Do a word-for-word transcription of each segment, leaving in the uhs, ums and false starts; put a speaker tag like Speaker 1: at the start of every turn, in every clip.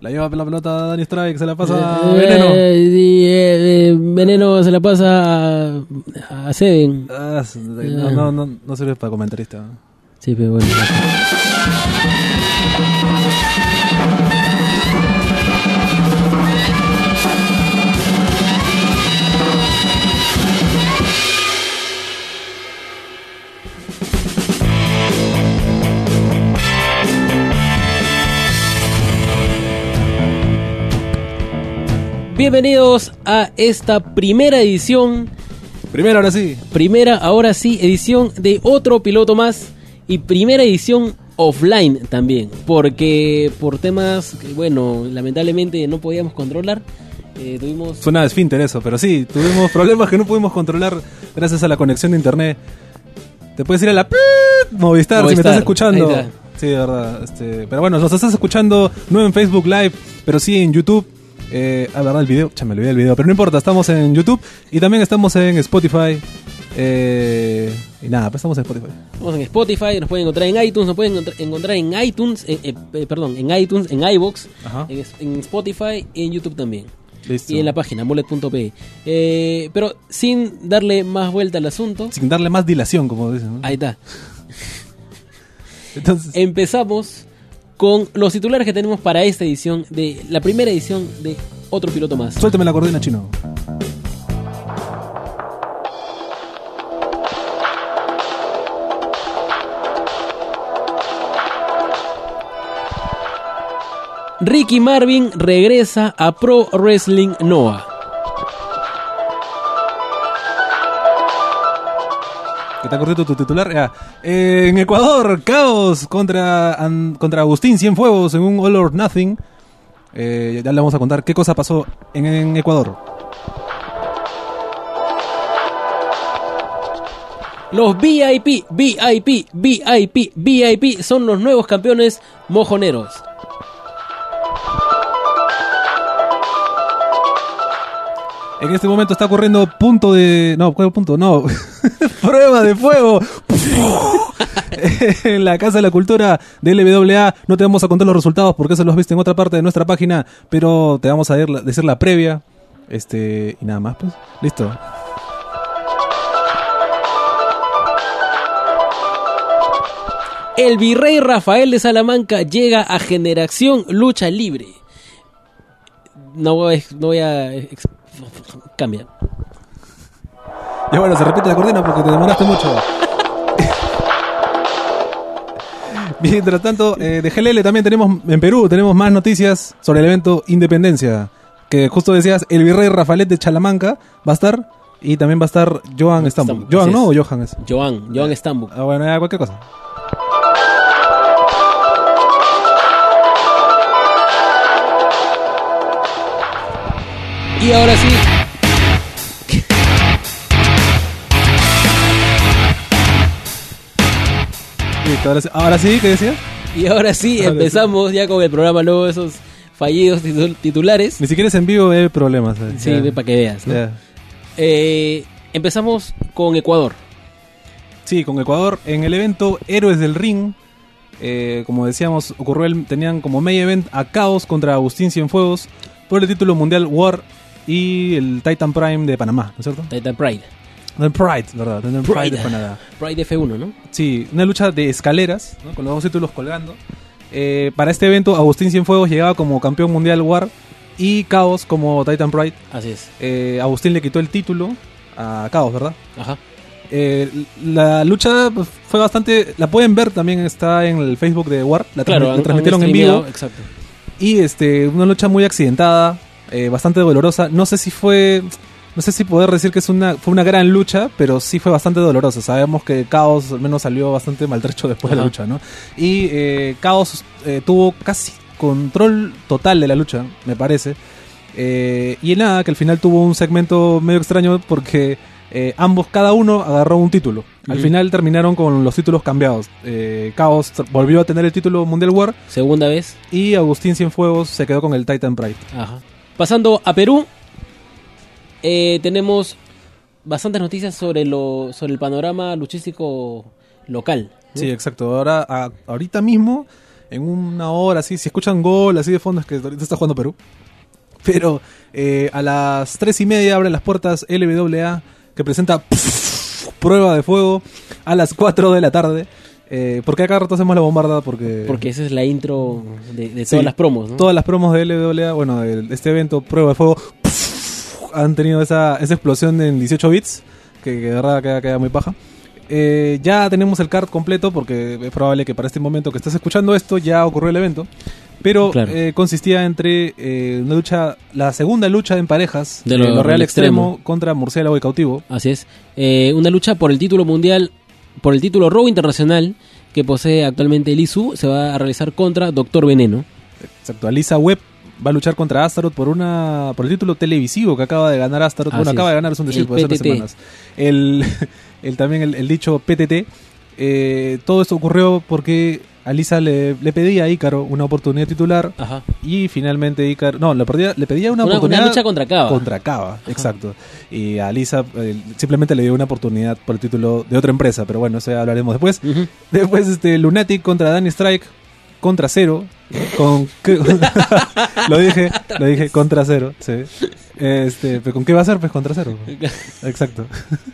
Speaker 1: La lleva la pelota Dani Strike, se la pasa
Speaker 2: Eh,
Speaker 1: a Veneno.
Speaker 2: eh, y, eh, eh, Veneno se la pasa a, a Seven.
Speaker 1: Ah, no, no, no, no sirve para comentarista.
Speaker 2: Sí, pero bueno. Bienvenidos a esta primera edición,
Speaker 1: Primero, ahora sí.
Speaker 2: primera, ahora sí, edición de otro piloto más y primera edición offline también, porque por temas que, bueno, lamentablemente no podíamos controlar, eh, tuvimos...
Speaker 1: Suena de esfínter eso, pero sí, tuvimos problemas que no pudimos controlar gracias a la conexión de internet. Te puedes ir a la Movistar,
Speaker 2: Movistar,
Speaker 1: si me estás escuchando.
Speaker 2: ahí está.
Speaker 1: Sí, de verdad. Este, pero bueno, nos estás escuchando no en Facebook Live, pero sí en YouTube. Eh, ah, verdad, el video, ya me olvidé el video, pero no importa, estamos en YouTube y también estamos en Spotify. Eh, y nada, pues estamos en Spotify.
Speaker 2: Estamos en Spotify, nos pueden encontrar en iTunes, nos pueden encontrar- encontrar en iTunes, eh, eh, eh, perdón, en iTunes, en iVoox,
Speaker 1: Ajá.
Speaker 2: en, en Spotify y en YouTube también.
Speaker 1: Listo.
Speaker 2: Y en la página mullet punto pe. Eh, pero sin darle más vuelta al asunto,
Speaker 1: Sin darle más dilación, como dicen, ¿no?
Speaker 2: ahí está.
Speaker 1: Entonces,
Speaker 2: Empezamos con los titulares que tenemos para esta edición, de la primera edición de Otro Piloto Más.
Speaker 1: suéltame la cordina, chino.
Speaker 2: Ricky Marvin regresa a Pro Wrestling Noah.
Speaker 1: ¿Qué te ha corrido tu titular? Ya. Eh, en Ecuador, caos contra, an- contra Agustín Cienfuegos en un All or Nothing. Eh, ya le vamos a contar qué cosa pasó en, en Ecuador.
Speaker 2: Los V I P, V I P, V I P, V I P son los nuevos campeones mojoneros.
Speaker 1: En este momento está corriendo punto de... No, ¿cuál punto? No. Prueba de fuego. En la Casa de la Cultura de L W A. No te vamos a contar los resultados porque eso los viste en otra parte de nuestra página. Pero te vamos a ir- decir la previa. Este... Y nada más, pues. Listo.
Speaker 2: El virrey Rafael de Salamanca llega a Generación Lucha Libre. No voy, a- no voy a... ex- Cambia.
Speaker 1: Y bueno, se repite la cortina porque te demoraste mucho. Mientras tanto, eh, de G L L también tenemos, en Perú, tenemos más noticias sobre el evento Independencia. Que justo decías, el virrey Rafael de Chalamanca va a estar. Y también va a estar Joan Stambuk.
Speaker 2: Stambuk,
Speaker 1: Joan,
Speaker 2: así
Speaker 1: ¿no?
Speaker 2: es.
Speaker 1: ¿O Johan es?
Speaker 2: Joan, Joan Stambuk.
Speaker 1: Ah, bueno, ya, cualquier cosa.
Speaker 2: Y ahora sí,
Speaker 1: Listo, ahora sí, ahora sí, ¿qué decías?
Speaker 2: y ahora sí
Speaker 1: Ahora sí.
Speaker 2: empezamos ya con el programa, luego esos fallidos titul- titulares.
Speaker 1: Ni siquiera es en vivo, hay problemas. eh.
Speaker 2: Sí,
Speaker 1: Ya.
Speaker 2: ve para que veas, ¿no?
Speaker 1: Ya.
Speaker 2: Eh, empezamos con Ecuador.
Speaker 1: Sí, con Ecuador en el evento Héroes del Ring. Eh, como decíamos, ocurrió el, tenían como main event a Caos contra Agustín Cienfuegos por el título mundial War y el Titan Prime de Panamá, ¿no es cierto?
Speaker 2: Titan Pride.
Speaker 1: El Pride, ¿verdad? Titan Pride,
Speaker 2: Pride.
Speaker 1: de Panamá.
Speaker 2: Pride F uno, ¿no?
Speaker 1: Sí, una lucha de escaleras, ¿no? Con los dos títulos colgando. Eh, para este evento, Agustín Cienfuegos llegaba como campeón mundial War y Caos como Titan Pride.
Speaker 2: Así es.
Speaker 1: Eh, Agustín le quitó el título a Caos, ¿verdad?
Speaker 2: Ajá.
Speaker 1: Eh, la lucha pues, fue bastante... La pueden ver también, está en el Facebook de War. La,
Speaker 2: Claro,
Speaker 1: transmi- la
Speaker 2: han-
Speaker 1: transmitieron
Speaker 2: han
Speaker 1: en vivo.
Speaker 2: streameado, exacto.
Speaker 1: Y este, una lucha muy accidentada, eh, bastante dolorosa. No sé si fue... No sé si poder decir que es una, fue una gran lucha, pero sí fue bastante dolorosa. Sabemos que Caos al menos salió bastante maltrecho después de la
Speaker 2: Ajá.
Speaker 1: lucha, ¿no? Y eh, Caos eh, tuvo casi control total de la lucha, me parece. Eh, y nada, que al final tuvo un segmento medio extraño porque eh, ambos, cada uno agarró un título. Al
Speaker 2: Ujú.
Speaker 1: final terminaron con los títulos cambiados. Eh, Caos t- volvió a tener el título Mundial War
Speaker 2: Segunda vez.
Speaker 1: y Agustín Cienfuegos se quedó con el Titan Pride.
Speaker 2: Ajá. Pasando a Perú, eh, tenemos bastantes noticias sobre lo sobre el panorama luchístico local, ¿no?
Speaker 1: Sí, exacto. Ahora, a- ahorita mismo en una hora, así. Si escuchan gol así de fondo es que ahorita está jugando Perú. Pero eh, a las tres y media abren las puertas L W A, que presenta pff, prueba de fuego a las cuatro de la tarde. Eh, ¿Por qué acá rato hacemos la bombarda? Porque,
Speaker 2: Porque esa es la intro de, de todas
Speaker 1: sí,
Speaker 2: las promos, ¿no?
Speaker 1: Todas las promos de L W A, bueno, de este evento, prueba de fuego, pff, han tenido esa, esa explosión en dieciocho bits, que, que de verdad queda, queda muy paja. Eh, ya tenemos el card completo, porque es probable que para este momento que estás escuchando esto ya ocurrió el evento. Pero claro. eh, consistía entre eh, una lucha, la segunda lucha en parejas de lo, lo Real Extremo, Extremo contra Murciélago y Cautivo.
Speaker 2: Así es, eh, una lucha por el título mundial, por el título Robo Internacional que posee actualmente Lisu, se va a realizar contra Doctor Veneno.
Speaker 1: Exacto, Alisa Webb va a luchar contra Astaroth por una por el título televisivo que acaba de ganar Astaroth. Bueno, acaba de ganar, es un decir, puede ser unas semanas. El, el, también el, el dicho P T T. Eh, todo esto ocurrió porque Alisa le, le pedía a Ícaro una oportunidad titular. Ajá. Y finalmente Ícaro... No, le pedía, le pedía una, una oportunidad...
Speaker 2: Una lucha contra Cava.
Speaker 1: Contra Cava, exacto. Y a Alisa eh, simplemente le dio una oportunidad por el título de otra empresa, pero bueno, eso ya hablaremos después. Uh-huh. Después este Lunatic contra Danny Strike contra Cero. Con, lo dije, lo dije, contra Cero. Sí. Este, ¿pero con qué va a ser? Pues contra Cero. Exacto.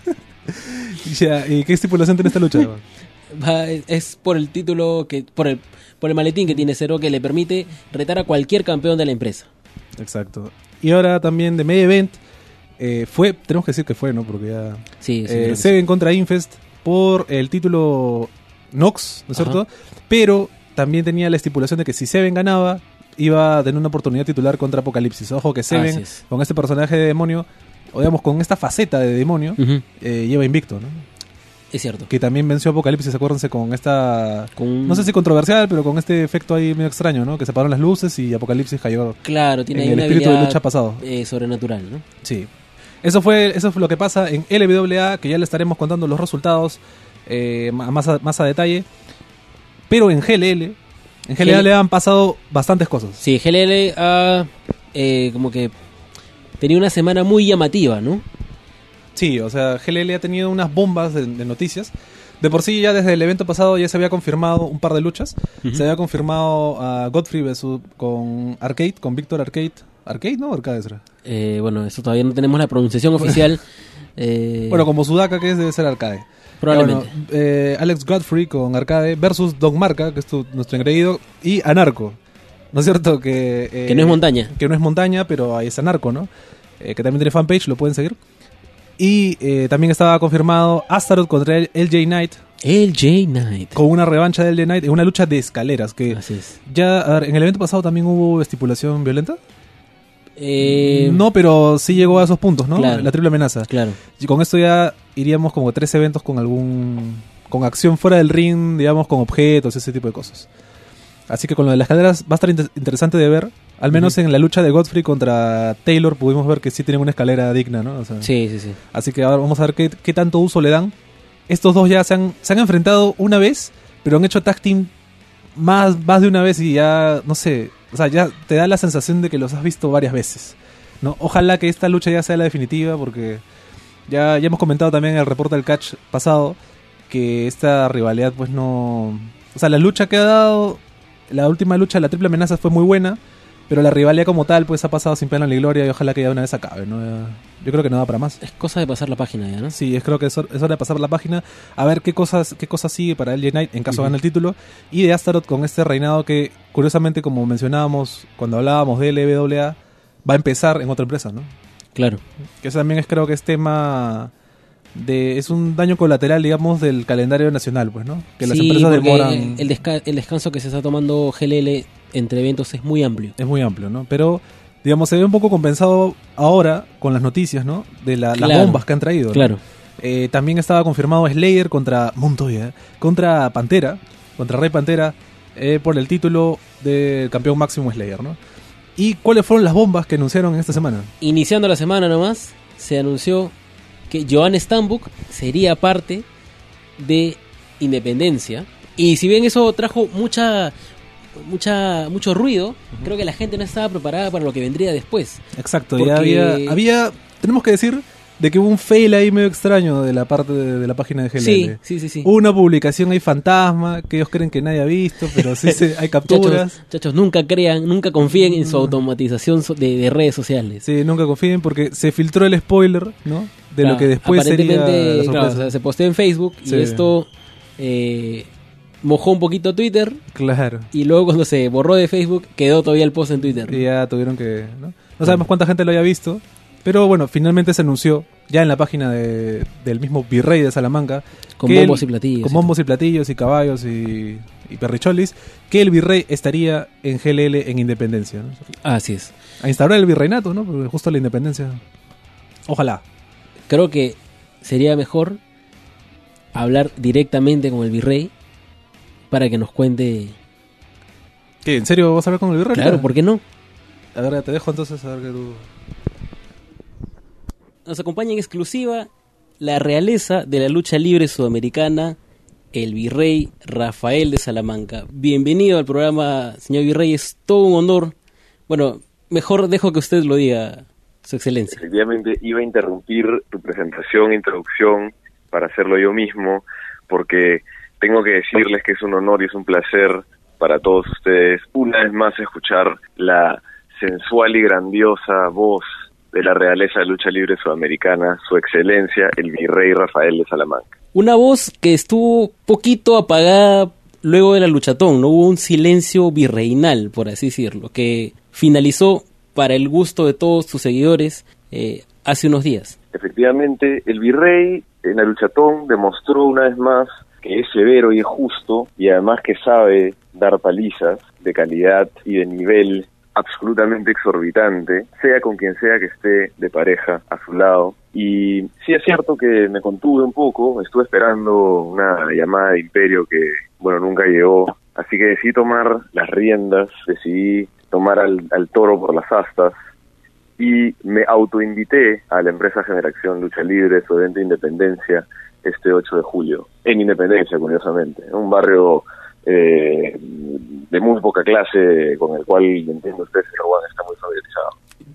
Speaker 1: Ya, ¿y qué estipulación tiene esta lucha?
Speaker 2: Va, es por el título, que por el por el maletín que tiene Cero, que le permite retar a cualquier campeón de la empresa.
Speaker 1: Exacto. Y ahora también de Main Event eh, fue, tenemos que decir que fue, ¿no? Porque ya
Speaker 2: sí, sí,
Speaker 1: eh, Seven contra Infest por el título Nox, ¿no es cierto? Ajá. Pero también tenía la estipulación de que si Seven ganaba iba a tener una oportunidad titular contra Apocalipsis. Ojo que Seven, con este personaje de demonio, o digamos con esta faceta de demonio, uh-huh. eh, lleva invicto, ¿no?
Speaker 2: Es cierto.
Speaker 1: Que también venció a Apocalipsis, acuérdense, con esta... Con... No sé si controversial, pero con este efecto ahí medio extraño, ¿no? Que se apagaron las luces y Apocalipsis cayó.
Speaker 2: Claro, tiene
Speaker 1: en
Speaker 2: ahí
Speaker 1: el
Speaker 2: una
Speaker 1: espíritu de lucha pasado.
Speaker 2: Eh, sobrenatural, ¿no?
Speaker 1: Sí. Eso fue, eso fue lo que pasa en L W A, que ya le estaremos contando los resultados eh, más, a, más a detalle. Pero en G L L, en G L L G L... han pasado bastantes cosas.
Speaker 2: Sí, G L L ha eh, como que tenía una semana muy llamativa, ¿no?
Speaker 1: Sí, o sea, G L L ha tenido unas bombas de, de noticias. De por sí, ya desde el evento pasado ya se había confirmado un par de luchas. Uh-huh. Se había confirmado a Godfrey versus con Arcade, con Víctor Arcade. ¿Arcade, no? ¿Arcade será?
Speaker 2: Eh, bueno, eso todavía no tenemos la pronunciación oficial. eh...
Speaker 1: Bueno, como Sudaka, que es, debe ser Arcade.
Speaker 2: Probablemente.
Speaker 1: Bueno, eh, Alex Godfrey con Arcade versus Don Marca, que es tu, nuestro engreído, y Anarco. ¿No es cierto? Que, eh,
Speaker 2: que no es montaña.
Speaker 1: Que no es montaña, pero ahí es Anarco, ¿no? Eh, que también tiene fanpage, lo pueden seguir. Y eh, también estaba confirmado Astaroth contra el L J Knight.
Speaker 2: L J Knight.
Speaker 1: Con una revancha de L J Knight en una lucha de escaleras. Que
Speaker 2: así es.
Speaker 1: Ya, a ver, ¿en el evento pasado también hubo estipulación violenta?
Speaker 2: Eh...
Speaker 1: No, pero sí llegó a esos puntos, ¿no?
Speaker 2: Claro.
Speaker 1: La triple amenaza.
Speaker 2: Claro.
Speaker 1: Y con esto ya iríamos como tres eventos con algún... con acción fuera del ring, digamos, con objetos, ese tipo de cosas. Así que con lo de las escaleras va a estar inter- interesante de ver. Al menos uh-huh. en la lucha de Godfrey contra Taylor pudimos ver que sí tienen una escalera digna, ¿no? O sea,
Speaker 2: sí, sí, sí.
Speaker 1: Así que ahora vamos a ver qué, qué tanto uso le dan. Estos dos ya se han, se han enfrentado una vez, pero han hecho tag team más, más de una vez y ya, no sé, o sea, ya te da la sensación de que los has visto varias veces, ¿no? Ojalá que esta lucha ya sea la definitiva, porque ya, ya hemos comentado también en el reporte del catch pasado que esta rivalidad pues no... O sea, la lucha que ha dado, la última lucha, la triple amenaza fue muy buena, pero la rivalidad como tal pues ha pasado sin pena ni gloria y ojalá que ya una vez acabe, ¿no? Yo creo que no da para más.
Speaker 2: Es cosa de pasar la página ya, ¿no?
Speaker 1: Sí, es, creo que es hora, es hora de pasar la página, a ver qué cosas qué cosas sigue para L J Knight en caso uh-huh. gane el título, y de Astaroth con este reinado que, curiosamente, como mencionábamos cuando hablábamos de L W A, va a empezar en otra empresa, ¿no?
Speaker 2: Claro.
Speaker 1: Que eso también es, creo que es tema... De, es un daño colateral, digamos, del calendario nacional, pues, ¿no? Que
Speaker 2: sí,
Speaker 1: las empresas demoran...
Speaker 2: el, el, desca- el descanso que se está tomando G L L entre eventos es muy amplio.
Speaker 1: Es muy amplio, ¿no? Pero, digamos, se ve un poco compensado ahora con las noticias, ¿no? De la,
Speaker 2: claro,
Speaker 1: las bombas que han traído, ¿no?
Speaker 2: Claro.
Speaker 1: Eh, también estaba confirmado Slayer contra Montoya, contra Pantera, contra Rey Pantera, eh, por el título del campeón máximo Slayer, ¿no? ¿Y cuáles fueron las bombas que anunciaron en esta semana?
Speaker 2: Iniciando la semana nomás, se anunció que Johan Stambuk sería parte de Independencia. Y si bien eso trajo mucha mucha mucho ruido, uh-huh. creo que la gente no estaba preparada para lo que vendría después.
Speaker 1: Exacto, porque... ya había, había, tenemos que decir de que hubo un fail ahí medio extraño de la parte de, de la página de G L L.
Speaker 2: Sí, sí, sí, sí.
Speaker 1: Hubo una publicación ahí fantasma que ellos creen que nadie ha visto, pero sí se, hay capturas.
Speaker 2: Chachos, chachos, nunca crean, nunca confíen en su automatización so- de, de redes sociales.
Speaker 1: Sí, nunca confíen porque se filtró el spoiler, ¿no? De
Speaker 2: Claro,
Speaker 1: lo que después sería la
Speaker 2: aparentemente,
Speaker 1: sorpresa.
Speaker 2: claro, o sea, se posteó en Facebook
Speaker 1: Sí.
Speaker 2: y esto eh, mojó un poquito Twitter
Speaker 1: Claro.
Speaker 2: y luego cuando se borró de Facebook quedó todavía el post en Twitter.
Speaker 1: Y ya tuvieron que... ¿no? No sabemos cuánta gente lo haya visto, pero bueno, finalmente se anunció ya en la página de, del mismo virrey de Salamanca.
Speaker 2: Con
Speaker 1: que
Speaker 2: bombos
Speaker 1: el-
Speaker 2: y platillos.
Speaker 1: Con bombos y platillos y caballos y, y perricholis, que el virrey estaría en G L L en Independencia, ¿no?
Speaker 2: Así es.
Speaker 1: A instaurar el virreinato, ¿no? Porque justo la independencia. Ojalá.
Speaker 2: Creo que sería mejor hablar directamente con el virrey para que nos cuente.
Speaker 1: ¿Qué? ¿En serio vas a hablar con el virrey?
Speaker 2: Claro, ¿por qué no?
Speaker 1: A ver, te dejo entonces a ver que tú...
Speaker 2: Nos acompaña en exclusiva la realeza de la lucha libre sudamericana, el virrey Rafael de Salamanca. Bienvenido al programa, señor virrey, es todo un honor. Bueno, mejor dejo que usted lo diga, su excelencia.
Speaker 3: Efectivamente, iba a interrumpir tu presentación, introducción, para hacerlo yo mismo, porque tengo que decirles que es un honor y es un placer para todos ustedes, una vez más, escuchar la sensual y grandiosa voz de la realeza de lucha libre sudamericana, su excelencia, el virrey Rafael de Salamanca.
Speaker 2: Una voz que estuvo poquito apagada luego de la luchatón, no hubo un silencio virreinal, por así decirlo, que finalizó para el gusto de todos sus seguidores eh, hace unos días.
Speaker 3: Efectivamente, el virrey en la luchatón demostró una vez más que es severo y es justo, y además que sabe dar palizas de calidad y de nivel absolutamente exorbitante, sea con quien sea que esté de pareja a su lado. Y sí es cierto que me contuve un poco, estuve esperando una llamada de Imperio que, bueno, nunca llegó, así que decidí tomar las riendas, decidí tomar al, al toro por las astas y me autoinvité a la empresa Generación Lucha Libre, su evento de Independencia, este ocho de julio, en Independencia, curiosamente, un barrio eh, de muy poca clase, con el cual, entiendo usted, señor Juan, está muy familiarizado.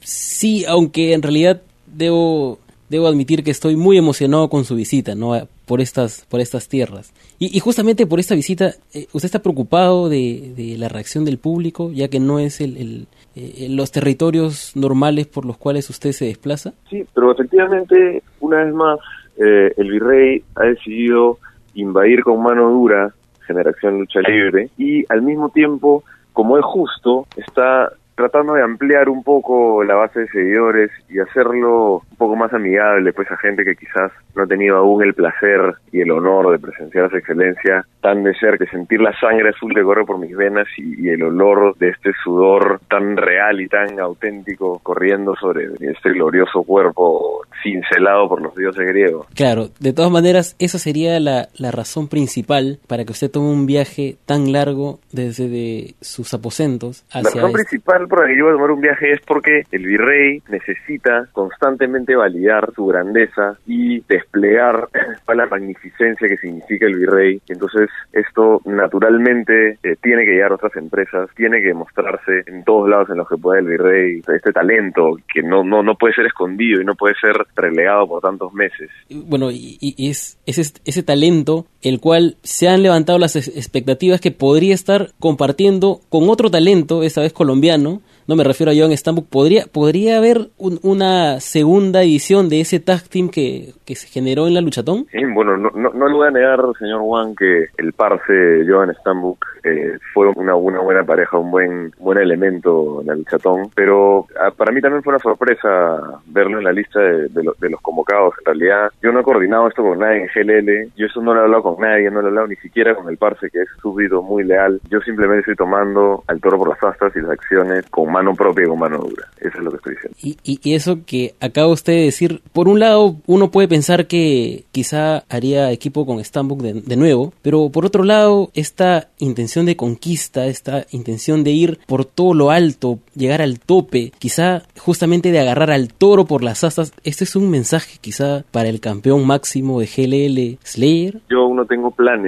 Speaker 2: Sí, aunque en realidad debo debo admitir que estoy muy emocionado con su visita, ¿no? Por estas por estas tierras. Y, y justamente por esta visita, eh, ¿usted está preocupado de, de la reacción del público, ya que no es el, el eh, los territorios normales por los cuales usted se desplaza?
Speaker 3: Sí, pero efectivamente, una vez más, eh, el virrey ha decidido invadir con mano dura Generación Lucha Libre y al mismo tiempo, como es justo, está tratando de ampliar un poco la base de seguidores y hacerlo un poco más amigable pues a gente que quizás no ha tenido aún el placer y el honor de presenciar a su excelencia tan de cerca, sentir la sangre azul que corre por mis venas y, y el olor de este sudor tan real y tan auténtico corriendo sobre este glorioso cuerpo cincelado por los dioses griegos.
Speaker 2: Claro, de todas maneras, esa sería la, la razón principal para que usted tome un viaje tan largo desde de sus aposentos hacia
Speaker 3: La razón
Speaker 2: este.
Speaker 3: principal por la que yo voy a tomar un viaje es porque el virrey necesita constantemente validar su grandeza y desplegar la magnificencia que significa el virrey. Entonces esto naturalmente eh, tiene que llegar a otras empresas, tiene que mostrarse en todos lados en los que pueda el virrey, este talento que no no no puede ser escondido y no puede ser relegado por tantos meses.
Speaker 2: Bueno, y, y es, es ese, ese talento el cual se han levantado las es- expectativas que podría estar compartiendo con otro talento, esta vez colombiano. No me refiero a Joan Stambuk. Podría, podría haber un- una segunda edición de ese tag team que, que se generó en la luchatón.
Speaker 3: Sí, bueno, no, no, no le voy a negar, señor Juan, que el parce Joan Stambuk eh, fue una, una buena pareja, un buen buen elemento en la luchatón, pero ah, para mí también fue una sorpresa verlo en la lista de, de, lo- de los convocados. En realidad, yo no he coordinado esto con nadie en G L L, yo eso no lo he hablado con nadie, no lo he hablado ni siquiera con el parce, que es súbdito, muy leal. Yo simplemente estoy tomando al toro por las astas y las acciones con mano propia y con mano dura. Eso es lo que estoy diciendo.
Speaker 2: Y, y, y eso que acaba usted de decir, por un lado uno puede pensar que quizá haría equipo con Stambuk de, de nuevo, pero por otro lado esta intención de conquista, esta intención de ir por todo lo alto, llegar al tope, quizá justamente de agarrar al toro por las astas, este es un mensaje quizá para el campeón máximo de G L L, Slayer.
Speaker 3: Yo aún no tengo planes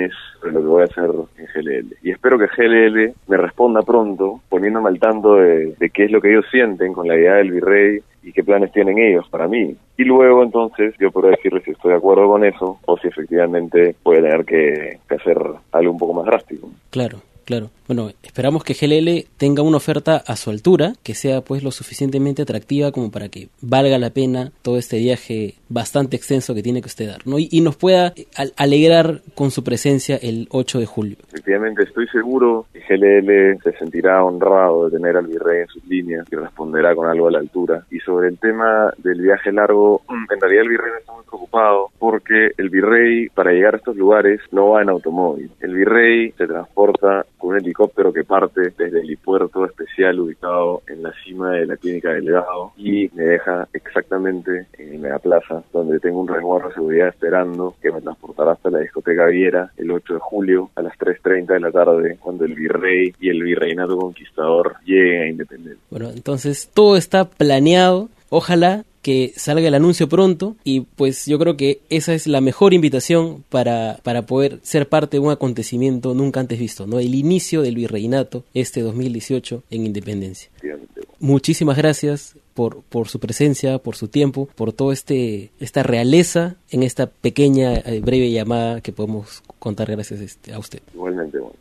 Speaker 3: sobre lo que voy a hacer en G L L. Y espero que G L L me responda pronto, poniéndome al tanto de, de qué es lo que ellos sienten con la idea del virrey y qué planes tienen ellos para mí. Y luego entonces yo podré decirles si estoy de acuerdo con eso o si efectivamente voy a tener que, que hacer algo un poco más drástico.
Speaker 2: Claro. Claro. Bueno, esperamos que G L L tenga una oferta a su altura, que sea pues lo suficientemente atractiva como para que valga la pena todo este viaje bastante extenso que tiene que usted dar, ¿no? Y, y nos pueda al- alegrar con su presencia el ocho de julio.
Speaker 3: Efectivamente, estoy seguro que G L L se sentirá honrado de tener al virrey en sus líneas y responderá con algo a la altura. Y sobre el tema del viaje largo, en realidad el virrey no está muy preocupado porque el virrey, para llegar a estos lugares, no va en automóvil. El virrey se transporta con un helicóptero que parte desde el helipuerto especial ubicado en la cima de la clínica Delgado y me deja exactamente en la plaza donde tengo un resguardo de seguridad esperando que me transportará hasta la discoteca Viera el ocho de julio a las tres treinta de la tarde cuando el virrey y el virreinato conquistador lleguen a Independencia.
Speaker 2: Bueno, entonces todo está planeado. Ojalá que salga el anuncio pronto y pues yo creo que esa es la mejor invitación para, para poder ser parte de un acontecimiento nunca antes visto, ¿no? El inicio del virreinato este dos mil dieciocho en Independencia. Muchísimas gracias por, por su presencia, por su tiempo, por todo este esta realeza en esta pequeña, eh, breve llamada que podemos contar gracias este, a usted.
Speaker 3: Igualmente, bueno.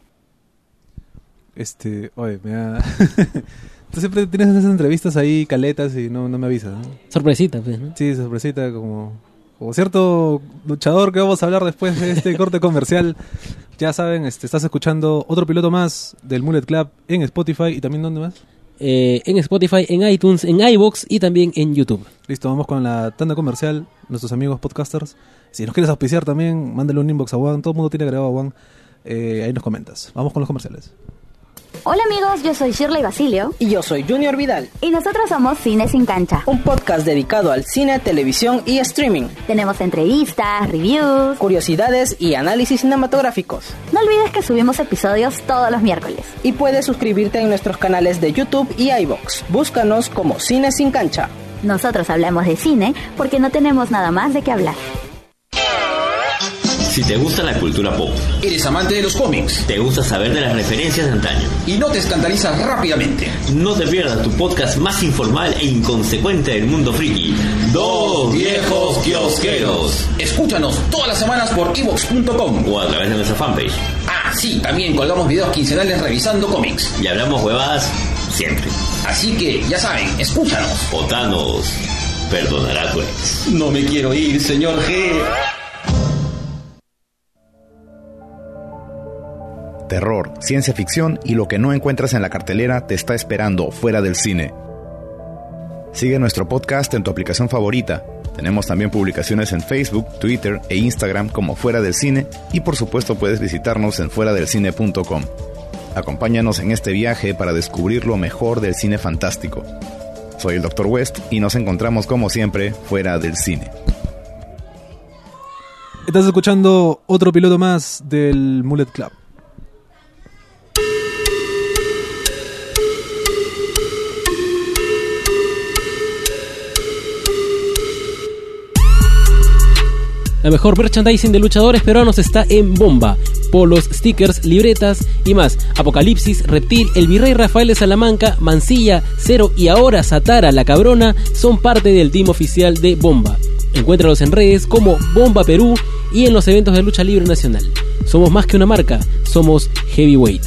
Speaker 1: Este, oye, me da... Tú siempre tienes esas entrevistas ahí, caletas, y no, no me avisas, ¿no?
Speaker 2: Sorpresita, pues, ¿no?
Speaker 1: Sí, sorpresita, como, como cierto luchador que vamos a hablar después de este corte comercial. Ya saben, este, estás escuchando otro piloto más del Mullet Club en Spotify y también ¿dónde más?
Speaker 2: Eh, en Spotify, en iTunes, en iVoox y también en YouTube.
Speaker 1: Listo, vamos con la tanda comercial, nuestros amigos podcasters. Si nos quieres auspiciar también, mándale un inbox a Juan, todo el mundo tiene agregado a Juan, eh, ahí nos comentas. Vamos con los comerciales.
Speaker 4: Hola amigos, yo soy Shirley Basilio
Speaker 5: Y yo soy Junior Vidal,
Speaker 4: y nosotros somos Cine Sin Cancha.
Speaker 5: un podcast dedicado al cine, televisión y streaming,
Speaker 4: Tenemos entrevistas, reviews.
Speaker 5: curiosidades y análisis cinematográficos.
Speaker 4: No olvides que subimos episodios todos los miércoles.
Speaker 5: Y puedes suscribirte en nuestros canales de YouTube y iVoox. Búscanos como Cine Sin Cancha.
Speaker 4: Nosotros hablamos de cine porque no tenemos nada más de qué hablar.
Speaker 6: Si te gusta la cultura pop,
Speaker 7: Eres amante de los cómics
Speaker 6: te gusta saber de las referencias de antaño,
Speaker 7: y no te escandalizas rápidamente.
Speaker 6: no te pierdas tu podcast más informal e inconsecuente del mundo friki, Dos Viejos Kiosqueros,
Speaker 7: Escúchanos todas las semanas por evox punto com.
Speaker 6: o a través de nuestra fanpage.
Speaker 7: Ah, sí, también colgamos videos quincenales revisando cómics.
Speaker 6: Y hablamos huevadas siempre.
Speaker 7: Así que, ya saben, escúchanos.
Speaker 6: O Thanos perdonará tu ex.
Speaker 7: No me quiero ir, señor G.
Speaker 8: Terror, ciencia ficción y lo que no encuentras en la cartelera te está esperando fuera del cine. Sigue nuestro podcast en tu aplicación favorita. Tenemos también publicaciones en Facebook, Twitter e Instagram como Fuera del Cine y por supuesto puedes visitarnos en fuera del cine punto com. Acompáñanos en este viaje para descubrir lo mejor del cine fantástico. Soy el doctor West y nos encontramos como siempre fuera del cine.
Speaker 1: Estás escuchando otro piloto más del Mullet Club.
Speaker 2: La mejor merchandising de luchadores peruanos está en Bomba. Polos, stickers, libretas y más. Apocalipsis, Reptil, El Virrey Rafael de Salamanca, Mancilla, Cero y ahora Satara la Cabrona son parte del team oficial de Bomba. Encuéntralos en redes como Bomba Perú y en los eventos de lucha libre nacional. Somos más que una marca, somos Heavyweight.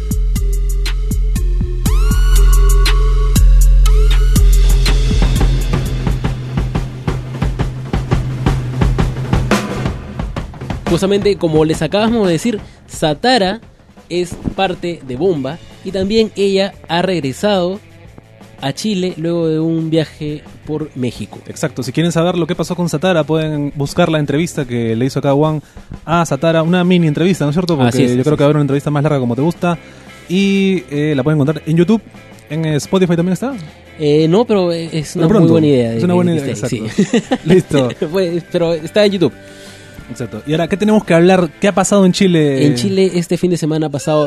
Speaker 2: Justamente como les acabamos de decir, Satara es parte de Bomba y también ella ha regresado a Chile luego de un viaje por México.
Speaker 1: Exacto, si quieren saber lo que pasó con Satara, pueden buscar la entrevista que le hizo acá Juan a Satara, una mini entrevista, ¿no es cierto? Porque
Speaker 2: Así es,
Speaker 1: yo
Speaker 2: así
Speaker 1: creo que
Speaker 2: es.
Speaker 1: va a haber una entrevista más larga como te gusta. Y eh, la pueden encontrar en YouTube, en Spotify también está.
Speaker 2: Eh, no, pero es una
Speaker 1: Pero pronto.
Speaker 2: muy buena idea. de
Speaker 1: Es una
Speaker 2: que-
Speaker 1: buena
Speaker 2: que
Speaker 1: idea,
Speaker 2: esté ahí,
Speaker 1: exacto.
Speaker 2: sí.
Speaker 1: Listo.
Speaker 2: Pues, pero está en YouTube.
Speaker 1: Exacto. Y ahora, ¿qué tenemos que hablar? ¿Qué ha pasado en Chile?
Speaker 2: En Chile este fin de semana pasado...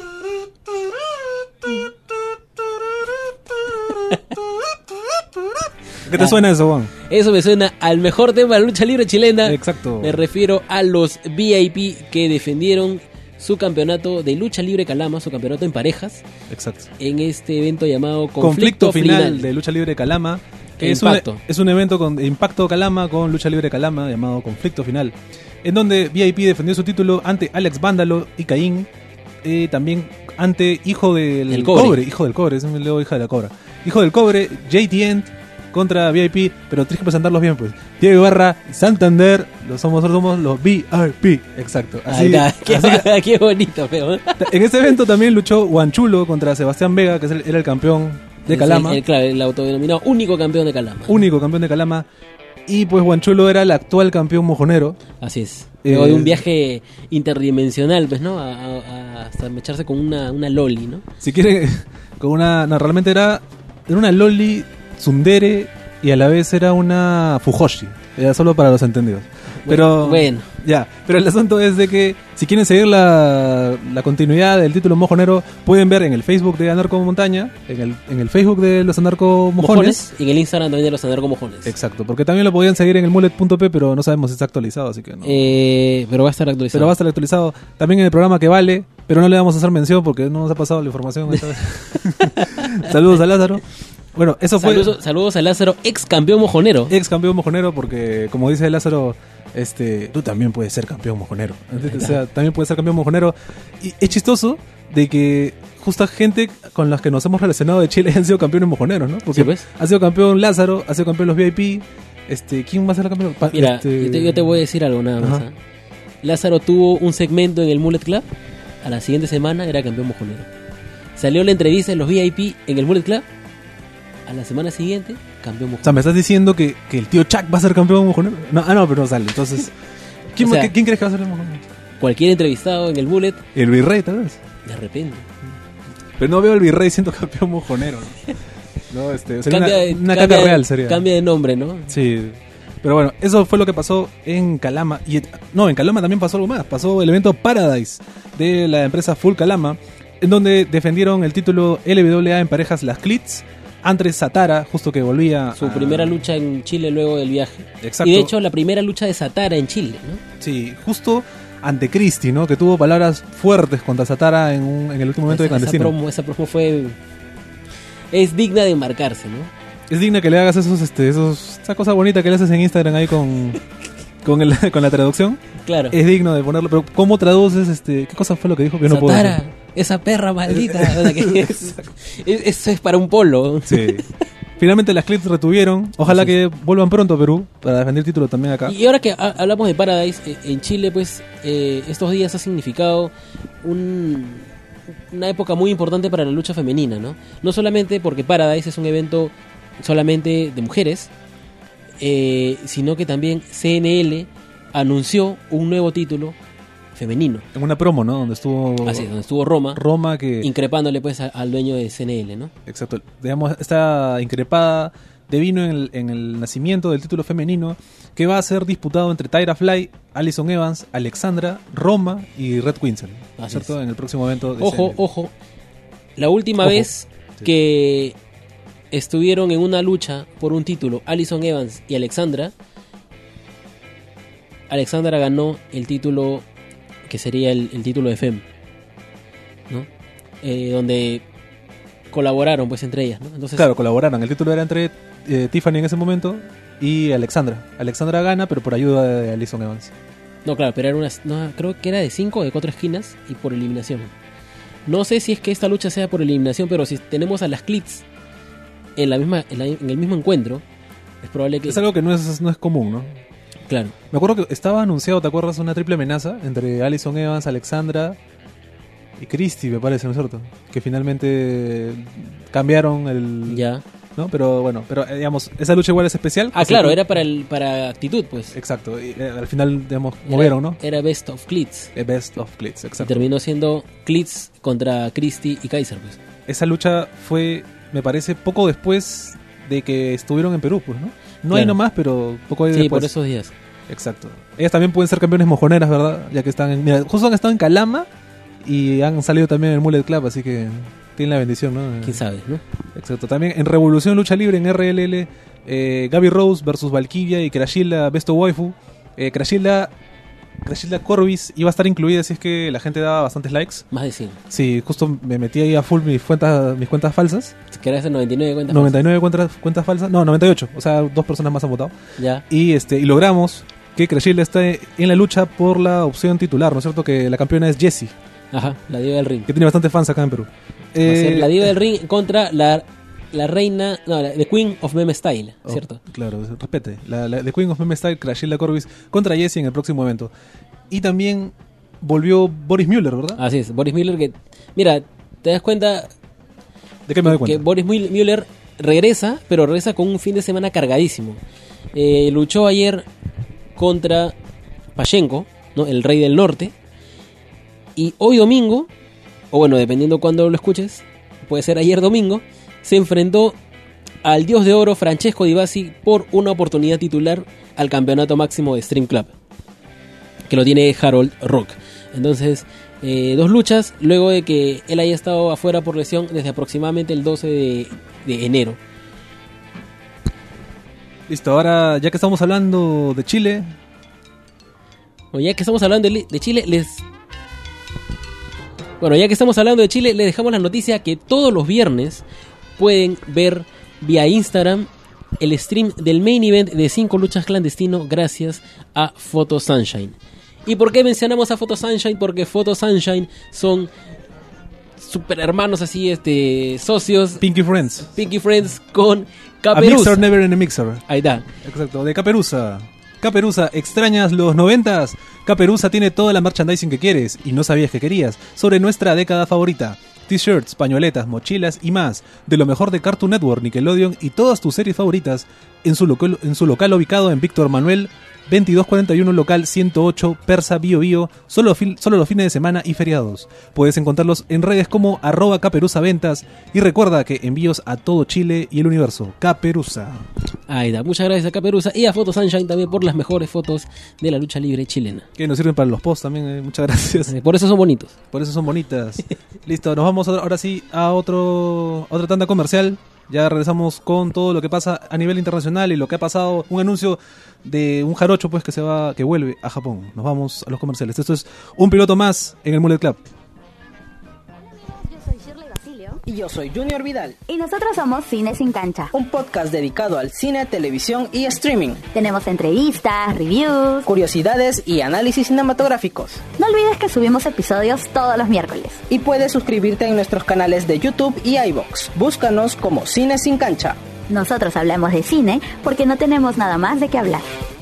Speaker 1: ¿Qué te suena eso, Juan?
Speaker 2: Eso me suena al mejor tema de la lucha libre chilena.
Speaker 1: Exacto.
Speaker 2: Me refiero a los V I P que defendieron su campeonato de lucha libre Calama, su campeonato en parejas.
Speaker 1: Exacto.
Speaker 2: En este evento llamado Conflicto,
Speaker 1: Conflicto final,
Speaker 2: final
Speaker 1: de lucha libre Calama. Que
Speaker 2: E
Speaker 1: es un,
Speaker 2: Impacto.
Speaker 1: es un evento con Impacto Calama con lucha libre Calama llamado Conflicto Final. En donde V I P defendió su título ante Alex Vándalo y Caín. Eh, también ante Hijo del
Speaker 2: El Cobre.
Speaker 1: cobre. Hijo del Cobre, ese me leo Hija de la Cobra. Hijo del Cobre, J T N contra V I P, pero tienes que presentarlos bien, pues. Diego Ibarra, Santander, los somos, somos los V I P. Exacto. Así,
Speaker 2: Ahí está. Qué,
Speaker 1: así-
Speaker 2: qué bonito, feo.
Speaker 1: en este evento también luchó Guanchulo contra Sebastián Vega, que es el- era el campeón de Calama.
Speaker 2: El, el, claro, el autodenominado único campeón de Calama.
Speaker 1: Único campeón de Calama. Y pues Guanchulo era el actual campeón mojonero.
Speaker 2: Así es.
Speaker 1: Eh,
Speaker 2: Luego de un viaje interdimensional, pues, ¿no? A, a- a- hasta echarse con una, una loli, ¿no?
Speaker 1: Si quieren, con una. No, realmente era, era una loli tsundere y a la vez era una fujoshi. Era solo para los entendidos. Pero.
Speaker 2: Bueno.
Speaker 1: Ya, pero el asunto es de que si quieren seguir la, la continuidad del título mojonero, pueden ver en el Facebook de Anarco Montaña, en el, en el Facebook de los Anarco Mojones.
Speaker 2: Mojones. Y en el Instagram también de los Anarco Mojones.
Speaker 1: Exacto, porque también lo podían seguir en el mullet punto p, pero no sabemos si está actualizado, así que no.
Speaker 2: Eh, pero va a estar actualizado.
Speaker 1: Pero va a estar actualizado también en el programa que vale, pero no le vamos a hacer mención porque no nos ha pasado la información esta vez. Saludos a Lázaro. Bueno, eso fue
Speaker 2: Saludos, saludos a Lázaro, ex campeón mojonero.
Speaker 1: ex campeón mojonero porque, como dice Lázaro, este, tú también puedes ser campeón mojonero. O sea, también puedes ser campeón mojonero. Y es chistoso de que justa gente con las que nos hemos relacionado de Chile han sido campeones mojoneros, ¿no? Porque
Speaker 2: Sí, pues.
Speaker 1: ha sido campeón Lázaro, ha sido campeón los V I P. Este, ¿quién va a ser el campeón? Pa-
Speaker 2: Mira,
Speaker 1: este-
Speaker 2: yo, te, yo te voy a decir algo nada más.
Speaker 1: Ajá.
Speaker 2: ¿ah? Lázaro tuvo un segmento en el Mullet Club. A la siguiente semana era campeón mojonero. Salió la entrevista en los V I P en el Mullet Club. A la semana siguiente, campeón
Speaker 1: O
Speaker 2: mojonero.
Speaker 1: sea, ¿me estás diciendo que, que el tío Chuck va a ser campeón mojonero? No, ah, no, pero no sale. Entonces, ¿quién,
Speaker 2: O sea,
Speaker 1: ¿quién, quién crees que va a ser el mojonero?
Speaker 2: Cualquier entrevistado en el Mullet,
Speaker 1: El virrey, tal vez.
Speaker 2: de repente.
Speaker 1: Pero no veo al virrey siendo campeón mojonero. No, no este, sería
Speaker 2: Cambia,
Speaker 1: una,
Speaker 2: de-
Speaker 1: una
Speaker 2: cambia
Speaker 1: caca
Speaker 2: de-
Speaker 1: real sería.
Speaker 2: Cambia de nombre, ¿no?
Speaker 1: Sí. Pero bueno, eso fue lo que pasó en Calama. Y no, en Calama también pasó algo más. Pasó el evento Paradise de la empresa Full Calama, en donde defendieron el título L W A en parejas las Clits ante Satara, justo que volvía
Speaker 2: Su
Speaker 1: a-
Speaker 2: primera lucha en Chile luego del viaje.
Speaker 1: Exacto.
Speaker 2: Y de hecho, la primera lucha de Satara en Chile, ¿no?
Speaker 1: Sí, justo ante Christie, ¿no? Que tuvo palabras fuertes contra Satara en, un- en el último momento de
Speaker 2: Esa, esa
Speaker 1: clandestino.
Speaker 2: promo, esa promo fue. Es digna de enmarcarse, ¿no?
Speaker 1: Es digna que le hagas esos, este, esos, esa cosa bonita que le haces en Instagram ahí con, con, el, con la traducción.
Speaker 2: Claro.
Speaker 1: Es digno de ponerlo. Pero ¿cómo traduces este? ¿Qué cosa fue lo que dijo? Yo no puedo
Speaker 2: Satara,
Speaker 1: decir.
Speaker 2: esa perra maldita. O sea, que es- es- eso es para un polo.
Speaker 1: Sí. Finalmente las clips retuvieron. Ojalá
Speaker 2: Así
Speaker 1: que vuelvan pronto a Perú para defender el título también acá.
Speaker 2: Y ahora que ha- hablamos de Paradise, eh, en Chile, pues, eh, estos días ha significado un- una época muy importante para la lucha femenina, ¿no? No solamente porque Paradise es un evento solamente de mujeres, eh, sino que también C N L anunció un nuevo título femenino.
Speaker 1: En una promo, ¿no? Donde estuvo
Speaker 2: Así es, donde estuvo Roma,
Speaker 1: Roma que...
Speaker 2: increpándole pues a- al dueño de C N L, ¿no?
Speaker 1: Exacto. Digamos, esta increpada devino en el, en el nacimiento del título femenino que va a ser disputado entre Tyra Fly, Alison Evans, Alexandra, Roma y Red Quinzel.
Speaker 2: Así
Speaker 1: ¿Cierto?
Speaker 2: es.
Speaker 1: En el próximo evento de
Speaker 2: Ojo,
Speaker 1: C N L.
Speaker 2: ojo. La última
Speaker 1: Ojo.
Speaker 2: vez
Speaker 1: Sí.
Speaker 2: que estuvieron en una lucha por un título, Alison Evans y Alexandra, Alexandra ganó el título que sería el, el título de F E M, ¿no? Eh, donde colaboraron pues entre ellas, ¿no? Entonces,
Speaker 1: Claro, colaboraron. El título era entre eh, Tiffany en ese momento y Alexandra. Alexandra gana, pero por ayuda de Alison Evans.
Speaker 2: no, claro, pero era una, no, creo que era de cinco o de cuatro esquinas y por eliminación. No sé si es que esta lucha sea por eliminación, pero si tenemos a las Clits en la misma en, la- en el mismo encuentro, es probable que
Speaker 1: Es algo que no es, no es común, ¿no?
Speaker 2: claro.
Speaker 1: Me acuerdo que estaba anunciado, ¿te acuerdas? Una triple amenaza entre Alison Evans, Alexandra y Christie, me parece, ¿no es cierto? Que finalmente cambiaron el...
Speaker 2: Ya.
Speaker 1: ¿No? Pero bueno, pero eh, digamos, esa lucha igual es especial.
Speaker 2: Ah,
Speaker 1: O sea,
Speaker 2: claro,
Speaker 1: que-
Speaker 2: era para el para actitud, pues.
Speaker 1: Exacto, y, eh, al final, digamos,
Speaker 2: Era-
Speaker 1: movieron, ¿no?
Speaker 2: Era Best of Clits.
Speaker 1: Eh, Best of Clits,
Speaker 2: Y
Speaker 1: exacto.
Speaker 2: terminó siendo Clits contra Christie y Kaiser, pues.
Speaker 1: Esa lucha fue, me parece, poco después de que estuvieron en Perú, pues, ¿no? No hay
Speaker 2: Claro.
Speaker 1: nomás, pero poco
Speaker 2: Sí,
Speaker 1: después.
Speaker 2: por esos días.
Speaker 1: Exacto. Ellas también pueden ser campeones mojoneras, ¿verdad? Ya que están en... Mira, justo han estado en Calama y han salido también en el Mullet Club, así que tienen la bendición, ¿no?
Speaker 2: Quién sabe, ¿no?
Speaker 1: Exacto. También en Revolución Lucha Libre, en R L L, eh, Gaby Rose versus Valkyria y Crashilla Besto Waifu. Eh, Crashilla Graciela Corbis iba a estar incluida si es que la gente daba bastantes likes.
Speaker 2: Más de cien.
Speaker 1: Sí, justo me metí ahí a full mis cuentas, mis cuentas falsas.
Speaker 2: Que era ese noventa y nueve cuentas
Speaker 1: noventa y nueve cuentas, cuentas falsas. No, noventa y ocho. O sea, dos personas más han votado.
Speaker 2: Ya.
Speaker 1: Y este y logramos que Graciela esté en la lucha por la opción titular, ¿no es cierto? Que la campeona es Jessie.
Speaker 2: Ajá, la diva del ring.
Speaker 1: Que tiene bastantes fans acá en Perú.
Speaker 2: Va a ser
Speaker 1: Eh,
Speaker 2: la diva del ring contra la, la reina, no, la, the Queen of Meme Style,
Speaker 1: oh,
Speaker 2: ¿cierto?
Speaker 1: Claro, respete. La, la, The Queen of Meme Style, Graciela Corbis contra Jessie en el próximo evento. Y también volvió Boris Müller, ¿verdad?
Speaker 2: Así es, Boris Müller que... Mira, ¿te das cuenta?
Speaker 1: ¿De qué me doy
Speaker 2: Que
Speaker 1: cuenta?
Speaker 2: Boris Müller regresa, pero regresa con un fin de semana cargadísimo. Eh, luchó ayer contra Pachenko, ¿no? El rey del norte. Y hoy domingo, o bueno, dependiendo cuándo lo escuches, puede ser ayer domingo, se enfrentó al dios de oro Francesco Di Basi por una oportunidad titular al campeonato máximo de Stream Club, que lo tiene Harold Rock. Entonces, eh, dos luchas luego de que él haya estado afuera por lesión desde aproximadamente el doce de, de enero.
Speaker 1: Listo, ahora ya que estamos hablando de Chile,
Speaker 2: Bueno, ya que estamos hablando de, de Chile, les... Bueno, ya que estamos hablando de Chile, les dejamos la noticia que todos los viernes pueden ver vía Instagram el stream del main event de cinco luchas clandestino gracias a Photo Sunshine. ¿Y por qué mencionamos a Photo Sunshine? Porque Photo Sunshine son super hermanos así, este, socios,
Speaker 1: Pinky Friends.
Speaker 2: Pinky Friends con
Speaker 1: A
Speaker 2: Caperuza.
Speaker 1: Mixer Never in a Mixer.
Speaker 2: Ahí está.
Speaker 1: Exacto, de Caperuza. Caperuza, ¿extrañas los noventas? Caperuza tiene toda la merchandising que quieres y no sabías que querías sobre nuestra década favorita. T-shirts, pañoletas, mochilas y más de lo mejor de Cartoon Network, Nickelodeon y todas tus series favoritas en su local, en su local ubicado en Víctor Manuel veintidós cuarenta y uno, local ciento ocho, Persa Bio Bio, solo, fin, solo los fines de semana y feriados. Puedes encontrarlos en redes como arroba Caperuza Ventas y recuerda que envíos a todo Chile y el universo. Caperuza.
Speaker 2: Ahí está. Muchas gracias a Caperuza y a Photo Sunshine también por las mejores fotos de la lucha libre chilena.
Speaker 1: Que nos sirven para los posts también, eh, muchas gracias.
Speaker 2: Eh, Por eso son bonitos.
Speaker 1: Por eso son bonitas. Listo, nos vamos ahora sí a otro a otra tanda comercial. Ya regresamos con todo lo que pasa a nivel internacional y lo que ha pasado. Un anuncio de un jarocho pues que se va, que vuelve a Japón. Nos vamos a los comerciales. Esto es un piloto más en el Mullet Club.
Speaker 4: Yo soy Shirley Basilio.
Speaker 5: Y yo soy Junior Vidal,
Speaker 4: Y nosotros somos Cine Sin Cancha.
Speaker 5: un podcast dedicado al cine, televisión y streaming,
Speaker 4: Tenemos entrevistas, reviews.
Speaker 5: curiosidades y análisis cinematográficos.
Speaker 4: No olvides que subimos episodios todos los miércoles.
Speaker 5: Y puedes suscribirte en nuestros canales de YouTube y iVoox. Búscanos como Cine Sin Cancha.
Speaker 4: Nosotros hablamos de cine porque no tenemos nada más de qué hablar.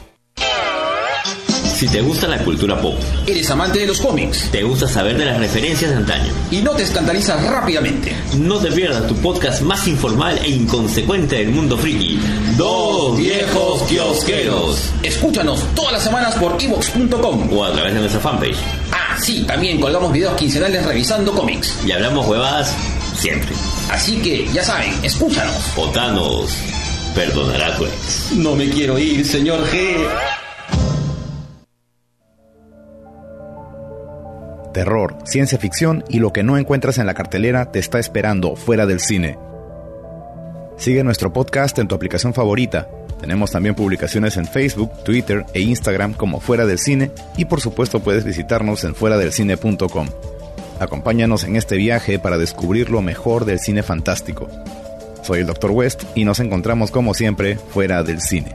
Speaker 6: Si te gusta la cultura pop,
Speaker 7: Eres amante de los cómics
Speaker 6: te gusta saber de las referencias de antaño,
Speaker 7: y no te escandalizas rápidamente.
Speaker 6: no te pierdas tu podcast más informal e inconsecuente del mundo friki, Dos Viejos Kiosqueros,
Speaker 7: Escúchanos todas las semanas por evox punto com.
Speaker 6: o a través de nuestra fanpage.
Speaker 7: Ah, sí, también colgamos videos quincenales revisando cómics.
Speaker 6: Y hablamos huevadas siempre.
Speaker 7: Así que, ya saben, escúchanos.
Speaker 6: Otanos perdonará tu ex.
Speaker 7: No me quiero ir, señor G.
Speaker 8: Terror, ciencia ficción y lo que no encuentras en la cartelera te está esperando fuera del cine. Sigue nuestro podcast en tu aplicación favorita. Tenemos también publicaciones en Facebook, Twitter e Instagram como Fuera del Cine y por supuesto puedes visitarnos en fuera del cine punto com. Acompáñanos en este viaje para descubrir lo mejor del cine fantástico. Soy el doctor West y nos encontramos como siempre fuera del cine.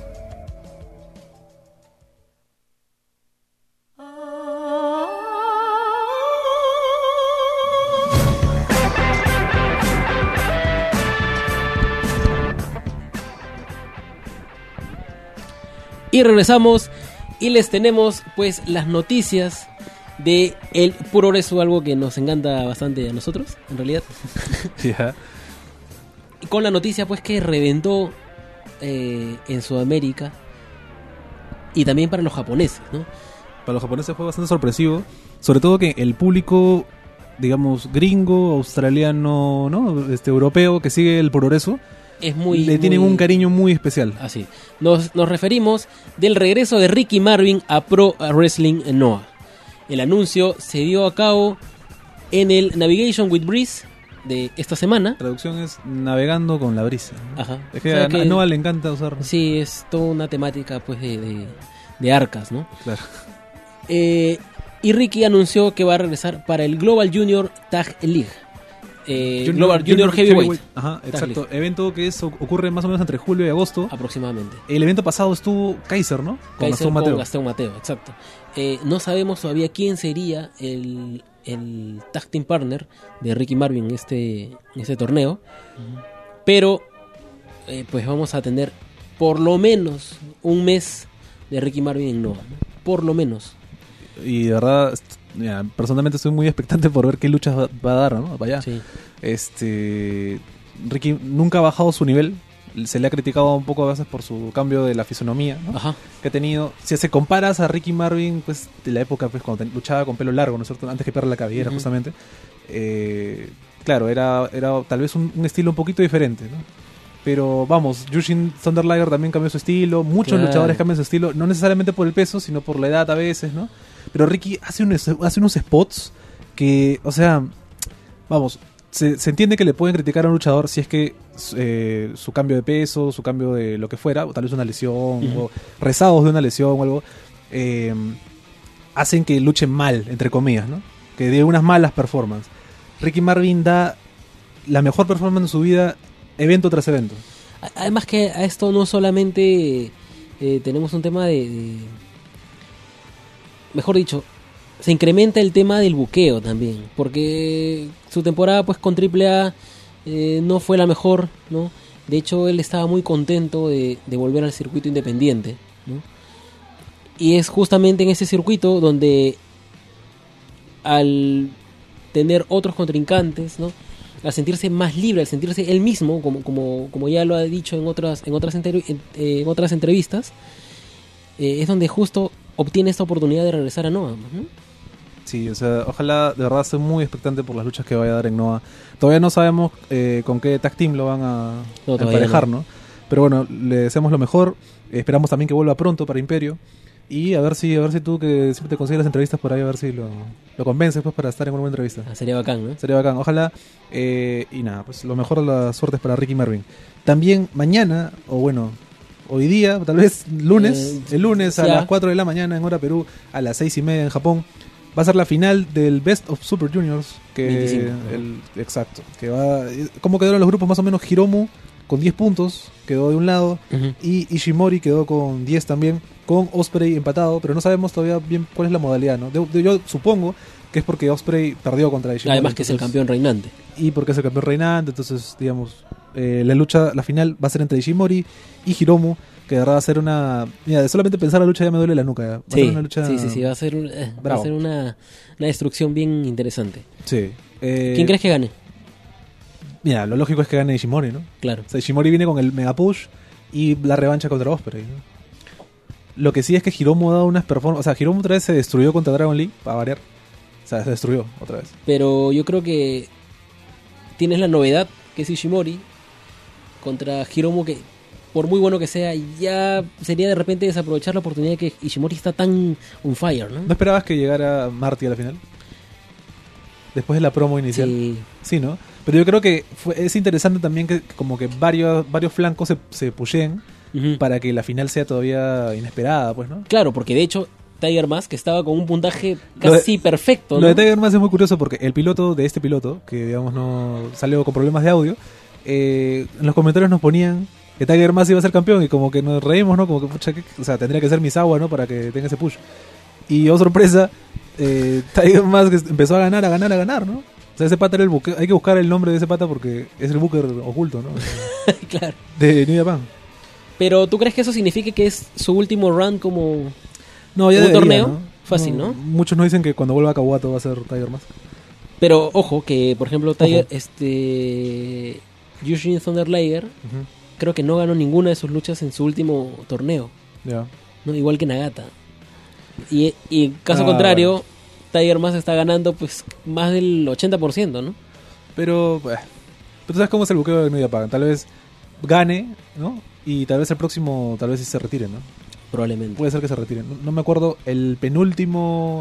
Speaker 2: Y regresamos y les tenemos pues las noticias de el puroresu, algo que nos encanta bastante a nosotros, en realidad.
Speaker 1: Ya.
Speaker 2: Y con la noticia pues que reventó eh, en Sudamérica y también para los japoneses, ¿no?
Speaker 1: Para los japoneses fue bastante sorpresivo. Sobre todo que el público, digamos, gringo, australiano, ¿no? Este, europeo que sigue el puroresu,
Speaker 2: Es muy...
Speaker 1: le tienen
Speaker 2: muy-
Speaker 1: un cariño muy especial.
Speaker 2: Así. Nos, nos referimos del regreso de Ricky Marvin a Pro Wrestling Noah. El anuncio se dio a cabo en el Navigation with Breeze de esta semana.
Speaker 1: La traducción es navegando con la brisa, ¿no?
Speaker 2: Ajá.
Speaker 1: Es que,
Speaker 2: O sea
Speaker 1: a,
Speaker 2: que-
Speaker 1: a Noah le encanta usar.
Speaker 2: Sí, es toda una temática pues de, de, de arcas, ¿no?
Speaker 1: Claro.
Speaker 2: Eh, y Ricky anunció que va a regresar para el Global Junior Tag League. Eh,
Speaker 1: Junior-
Speaker 2: Global Junior,
Speaker 1: Junior
Speaker 2: Heavyweight.
Speaker 1: Heavyweight. Ajá,
Speaker 2: Tag
Speaker 1: exacto.
Speaker 2: League,
Speaker 1: Evento que es, ocurre más o menos entre julio y agosto.
Speaker 2: aproximadamente.
Speaker 1: El evento pasado estuvo Kaiser, ¿no? Con
Speaker 2: Kaiser
Speaker 1: Gastón Mateo.
Speaker 2: con Gastón Mateo, exacto. Eh, no sabemos todavía quién sería el, el tag team partner de Ricky Marvin en este, en este torneo. Pero eh, pues vamos a tener por lo menos un mes de Ricky Marvin en Nova, ¿no? Por lo menos.
Speaker 1: Y de verdad, est- mira, personalmente estoy muy expectante por ver qué luchas va, va a dar, ¿no? Para allá.
Speaker 2: Sí.
Speaker 1: Este, Ricky nunca ha bajado su nivel. Se le ha criticado un poco a veces por su cambio de la fisonomía, ¿no?
Speaker 2: Ajá.
Speaker 1: Que ha tenido. Si se comparas a Ricky Marvin, pues de la época pues cuando ten- luchaba con pelo largo, ¿no es cierto? Antes que perder la cabellera,
Speaker 2: Ujú.
Speaker 1: justamente. Eh, claro, era, era tal vez un, un estilo un poquito diferente, ¿no? Pero vamos, Jushin Thunder Liger también cambió su estilo. Muchos
Speaker 2: Claro.
Speaker 1: luchadores cambian su estilo, no necesariamente por el peso, sino por la edad a veces, ¿no? Pero Ricky hace unos, hace unos spots que, o sea, vamos, se, se entiende que le pueden criticar a un luchador si es que eh, su cambio de peso, su cambio de lo que fuera, o tal vez una lesión,
Speaker 2: Ujú.
Speaker 1: o rezagos de una lesión o algo, eh, hacen que luchen mal, entre comillas, ¿no? Que dé unas malas performances. Ricky Marvin da la mejor performance de su vida, evento tras evento.
Speaker 2: A- Además que a esto no solamente eh, tenemos un tema de, de- mejor dicho, se incrementa el tema del buqueo también, porque su temporada pues con Triple A eh, no fue la mejor, ¿no? De hecho él estaba muy contento de, de volver al circuito independiente, ¿no? Y es justamente en ese circuito donde al tener otros contrincantes, ¿no? Al sentirse más libre, al sentirse él mismo, como, como, como ya lo ha dicho en otras, en otras, entrev- en, eh, en otras entrevistas, eh, es donde justo obtiene esta oportunidad de regresar a Noah, ¿no?
Speaker 1: Sí, o sea, ojalá, de verdad estoy muy expectante por las luchas que vaya a dar en Noah. Todavía no sabemos eh, con qué tag team lo van a,
Speaker 2: No,
Speaker 1: a
Speaker 2: todavía
Speaker 1: emparejar,
Speaker 2: no.
Speaker 1: ¿no? Pero bueno, le deseamos lo mejor. Eh, esperamos también que vuelva pronto para Imperio. Y a ver si a ver si tú, que siempre te consigues las entrevistas por ahí, a ver si lo, lo convences pues para estar en una buena entrevista.
Speaker 2: Ah, sería bacán, ¿no?
Speaker 1: Sería bacán, ojalá. Eh, y nada, pues lo mejor de las suertes para Ricky Marvin. También mañana, o bueno, hoy día, tal vez lunes,
Speaker 2: Eh,
Speaker 1: el lunes a
Speaker 2: ya.
Speaker 1: las cuatro de la mañana en hora Perú, a las seis y media en Japón, va a ser la final del Best of Super Juniors. Que
Speaker 2: veinticinco,
Speaker 1: el, exacto. Que va, ¿cómo quedaron los grupos? Más o menos Hiromu con diez puntos, quedó de un lado.
Speaker 2: Ujú.
Speaker 1: Y Ishimori quedó con diez también, con Osprey empatado, pero no sabemos todavía bien cuál es la modalidad, ¿no? De- de- yo supongo que es porque Osprey perdió contra Ishimori.
Speaker 2: Además que es el
Speaker 1: entonces-
Speaker 2: campeón reinante.
Speaker 1: y porque es el campeón reinante, entonces, digamos, eh, la lucha, la final va a ser entre Ishimori y Hiromu, que de verdad va a ser una... Mira, de solamente pensar la lucha ya me duele la nuca. ya. Va a ser
Speaker 2: Sí,
Speaker 1: una lucha...
Speaker 2: sí, sí, sí, va a ser, un- eh, va a
Speaker 1: Bravo.
Speaker 2: ser una, una destrucción bien interesante.
Speaker 1: Sí. Eh,
Speaker 2: ¿Quién crees que gane?
Speaker 1: Mira, lo lógico es que gane Ishimori, ¿no?
Speaker 2: Claro.
Speaker 1: O sea, Ishimori viene con el mega push y la revancha contra Osprey, ¿no? Lo que sí es que Hiromu ha dado unas performances... O sea, Hiromu otra vez se destruyó contra Dragon Lee, para variar. O sea, se destruyó otra vez.
Speaker 2: Pero yo creo que tienes la novedad, que es Ishimori, contra Hiromu, que por muy bueno que sea, ya sería de repente desaprovechar la oportunidad de que Ishimori está tan on fire, ¿no?
Speaker 1: ¿No esperabas que llegara Marty a la final? Después de la promo inicial.
Speaker 2: Sí.
Speaker 1: Sí, ¿no? Pero yo creo que fue, es interesante también que, que como que varios varios flancos se, se pushen
Speaker 2: Ujú.
Speaker 1: para que la final sea todavía inesperada, pues, ¿no?
Speaker 2: Claro, porque de hecho Tiger Mask estaba con un puntaje
Speaker 1: Lo de-
Speaker 2: casi perfecto,
Speaker 1: Lo
Speaker 2: ¿no?
Speaker 1: de Tiger Mask es muy curioso porque el piloto de este piloto, que digamos no salió con problemas de audio, eh, en los comentarios nos ponían que Tiger Mask iba a ser campeón y como que nos reímos, ¿no? Como que, pucha, que, o sea, tendría que ser Misawa, ¿no? Para que tenga ese push. Y, oh sorpresa, eh, Tiger Mask empezó a ganar, a ganar, a ganar, ¿no? O sea, ese pata era el buque. Hay que buscar el nombre de ese pata porque es el booker oculto, ¿no?
Speaker 2: Claro.
Speaker 1: De New Japan.
Speaker 2: Pero ¿tú crees que eso significa que es su último run como...
Speaker 1: No, ya
Speaker 2: ¿Un
Speaker 1: debería,
Speaker 2: torneo?
Speaker 1: ¿no?
Speaker 2: Fácil, ¿no?
Speaker 1: Muchos nos dicen que cuando vuelva a Kawato va a ser Tiger Mask.
Speaker 2: Pero ojo, que por ejemplo Tiger,
Speaker 1: Ojo.
Speaker 2: este... Yushin Thunder Liger, creo que no ganó ninguna de sus luchas en su último torneo,
Speaker 1: Ya.
Speaker 2: ¿no? Igual que Nagata. Y, y en caso
Speaker 1: Ah,
Speaker 2: contrario, Tiger Mask está ganando pues más del ochenta por ciento, ¿no?
Speaker 1: Pero, pues, pero tú sabes cómo es el buqueo de New Japan. Tal vez gane, ¿no? Y tal vez el próximo, tal vez sí se retire, ¿no?
Speaker 2: Probablemente.
Speaker 1: Puede ser que se retire. No, no me acuerdo, el penúltimo...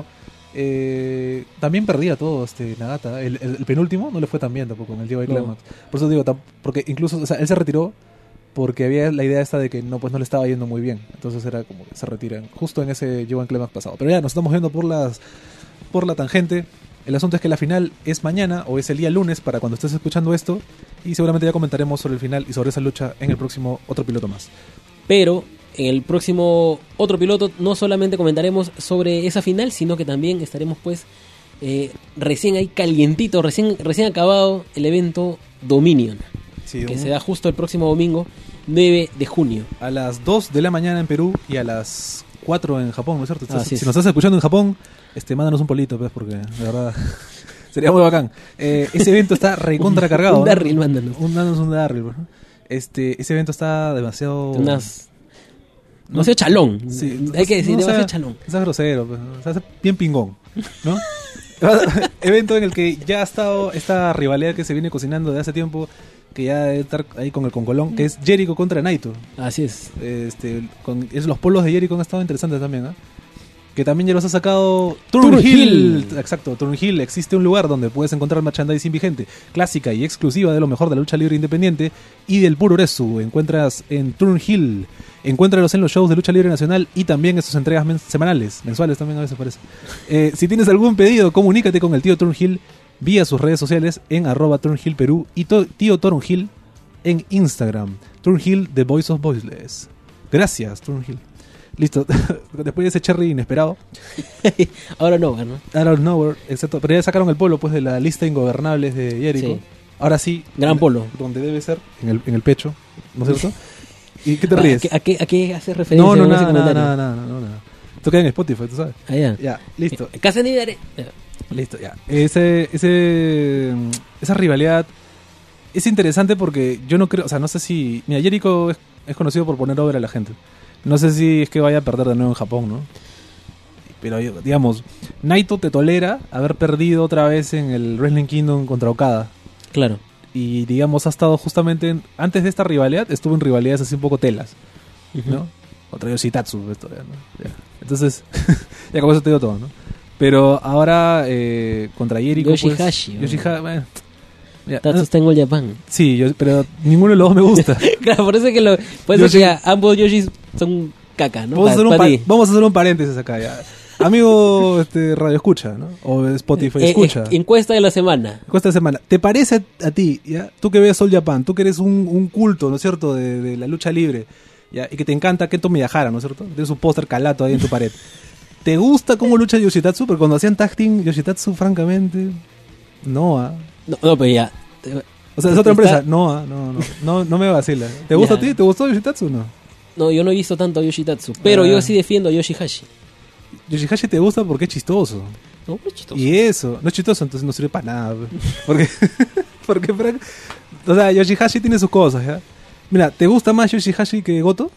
Speaker 1: Eh, también perdía todo este Nagata. El, el, el penúltimo no le fue tan bien tampoco en el T V
Speaker 2: No.
Speaker 1: Climax. Por eso digo, tam- porque incluso, o sea, él se retiró porque había la idea esta de que no, pues no le estaba yendo muy bien. Entonces era como que se retiran justo en ese G uno Climax pasado. Pero ya nos estamos yendo por las por la tangente. El asunto es que la final es mañana o es el día lunes para cuando estés escuchando esto, y seguramente ya comentaremos sobre el final y sobre esa lucha en el próximo Otro Piloto Más.
Speaker 2: Pero en el próximo Otro Piloto no solamente comentaremos sobre esa final, sino que también estaremos pues eh, recién ahí calientito, recién, recién acabado el evento Dominion,
Speaker 1: sí,
Speaker 2: que
Speaker 1: un...
Speaker 2: se da justo el próximo domingo nueve de junio.
Speaker 1: A las dos de la mañana en Perú y a las cuatro en Japón, ¿no es cierto? Entonces,
Speaker 2: Así
Speaker 1: si
Speaker 2: es.
Speaker 1: nos estás escuchando en Japón, este, mándanos un polito, pues, porque de verdad sería muy bacán. Eh, ese evento está recontra cargado.
Speaker 2: Un
Speaker 1: ¿no?
Speaker 2: Darryl, mándanos.
Speaker 1: Un, mándanos un Darryl, pues, ¿no? Este, ese evento está demasiado...
Speaker 2: Unas... No sé, chalón.
Speaker 1: Sí,
Speaker 2: Hay que decir,
Speaker 1: no
Speaker 2: demasiado
Speaker 1: sea,
Speaker 2: chalón.
Speaker 1: Está grosero, pues, o sea, bien pingón, ¿no? Evento en el que ya ha estado esta rivalidad que se viene cocinando de hace tiempo, que ya debe estar ahí con el Concolón, que es Jericho contra Naito.
Speaker 2: Así es.
Speaker 1: Este, con, es los polos de Jericho han estado interesantes también, ¿eh? Que también ya los ha sacado
Speaker 2: Turnhill.
Speaker 1: Turnhill. Exacto, Turnhill. Existe un lugar donde puedes encontrar merchandising vigente, clásica y exclusiva de lo mejor de la lucha libre independiente y del puro resu. Encuentras en Turnhill. Encuéntralos en los shows de lucha libre nacional y también en sus entregas men- semanales, mensuales también a veces parece. Eh, si tienes algún pedido, comunícate con el tío Turnhill vía sus redes sociales en arroba Turnhill Perú y to- tío Turnhill en Instagram. Turnhill, The Voice of Voiceless. Gracias, Turnhill. Listo. Después de ese cherry inesperado.
Speaker 2: Ahora no, ¿no?
Speaker 1: Out of nowhere, exacto. Pero ya sacaron el polo pues de la lista de ingobernables de Jericho.
Speaker 2: Sí.
Speaker 1: Ahora sí.
Speaker 2: Gran polo.
Speaker 1: Donde debe ser, en el, en el pecho, ¿no es cierto? ¿Y qué te
Speaker 2: ¿A
Speaker 1: ríes?
Speaker 2: qué, a qué, a qué hace referencia?
Speaker 1: No, no,
Speaker 2: en ese
Speaker 1: nada, nada,
Speaker 2: comentario?
Speaker 1: nada, nada, nada. Esto queda en Spotify, tú sabes.
Speaker 2: Ah, ya.
Speaker 1: Ya, listo.
Speaker 2: Eh, Casa ni daré.
Speaker 1: Listo, ya. Ese, ese, esa rivalidad es interesante porque yo no creo, o sea, no sé si... Mira, Jericho es, es conocido por poner over a la gente. No sé si es que vaya a perder de nuevo en Japón, ¿no? Pero, digamos, Naito te tolera haber perdido otra vez en el Wrestling Kingdom contra Okada.
Speaker 2: Claro.
Speaker 1: Y, digamos, ha estado justamente... En, antes de esta rivalidad, estuvo en rivalidades así un poco telas, ¿no?
Speaker 2: Ujú.
Speaker 1: Contra Yoshitatsu, esto, ya, ¿no? Ya. Entonces, ya con eso te digo todo, ¿no? Pero ahora, eh, contra Jericho,
Speaker 2: Yoshihashi,
Speaker 1: pues... Yoshihashi, bueno... Ya,
Speaker 2: Tatsu
Speaker 1: no-
Speaker 2: está en All Japan.
Speaker 1: sí, yo, pero ninguno de los dos me gusta.
Speaker 2: Claro, por eso es que lo, por eso
Speaker 1: Yoshi-
Speaker 2: que a- ambos Yoshis son caca, ¿no?
Speaker 1: Vamos, a
Speaker 2: Pa-
Speaker 1: hacer un
Speaker 2: pa'
Speaker 1: pa-
Speaker 2: ti.
Speaker 1: vamos a hacer un paréntesis acá ya. Amigo este, Radio Escucha, ¿no? O Spotify
Speaker 2: Eh,
Speaker 1: Escucha.
Speaker 2: eh, encuesta de la semana.
Speaker 1: Esta semana, ¿te parece a, a ti, ya? Tú que ves All Japan, tú que eres un, un culto, ¿no es cierto?, de, de la lucha libre, ¿ya? Y que te encanta Kento Miyahara, ¿no es cierto? Tienes un póster calato ahí en tu pared. ¿Te gusta cómo lucha Yoshitatsu? Porque cuando hacían tag team, Yoshitatsu, francamente, no, ¿ah?
Speaker 2: No, no, pero ya. Te-
Speaker 1: O sea, es otra empresa.
Speaker 2: Está-
Speaker 1: No, ah, no, no, no, no me vacila. ¿Te gusta
Speaker 2: Ya.
Speaker 1: a ti? ¿Te gustó Yoshitatsu o no?
Speaker 2: No, yo no he visto tanto a Yoshitatsu, pero
Speaker 1: Ah.
Speaker 2: yo sí defiendo a Yoshihashi.
Speaker 1: Yoshihashi te gusta porque es chistoso.
Speaker 2: No, pero es chistoso.
Speaker 1: Y eso, no es chistoso, entonces no sirve para nada. pe. Porque, porque, Frank- o sea, Yoshihashi tiene sus cosas, ¿ya? Mira, ¿te gusta más Yoshihashi que Goto?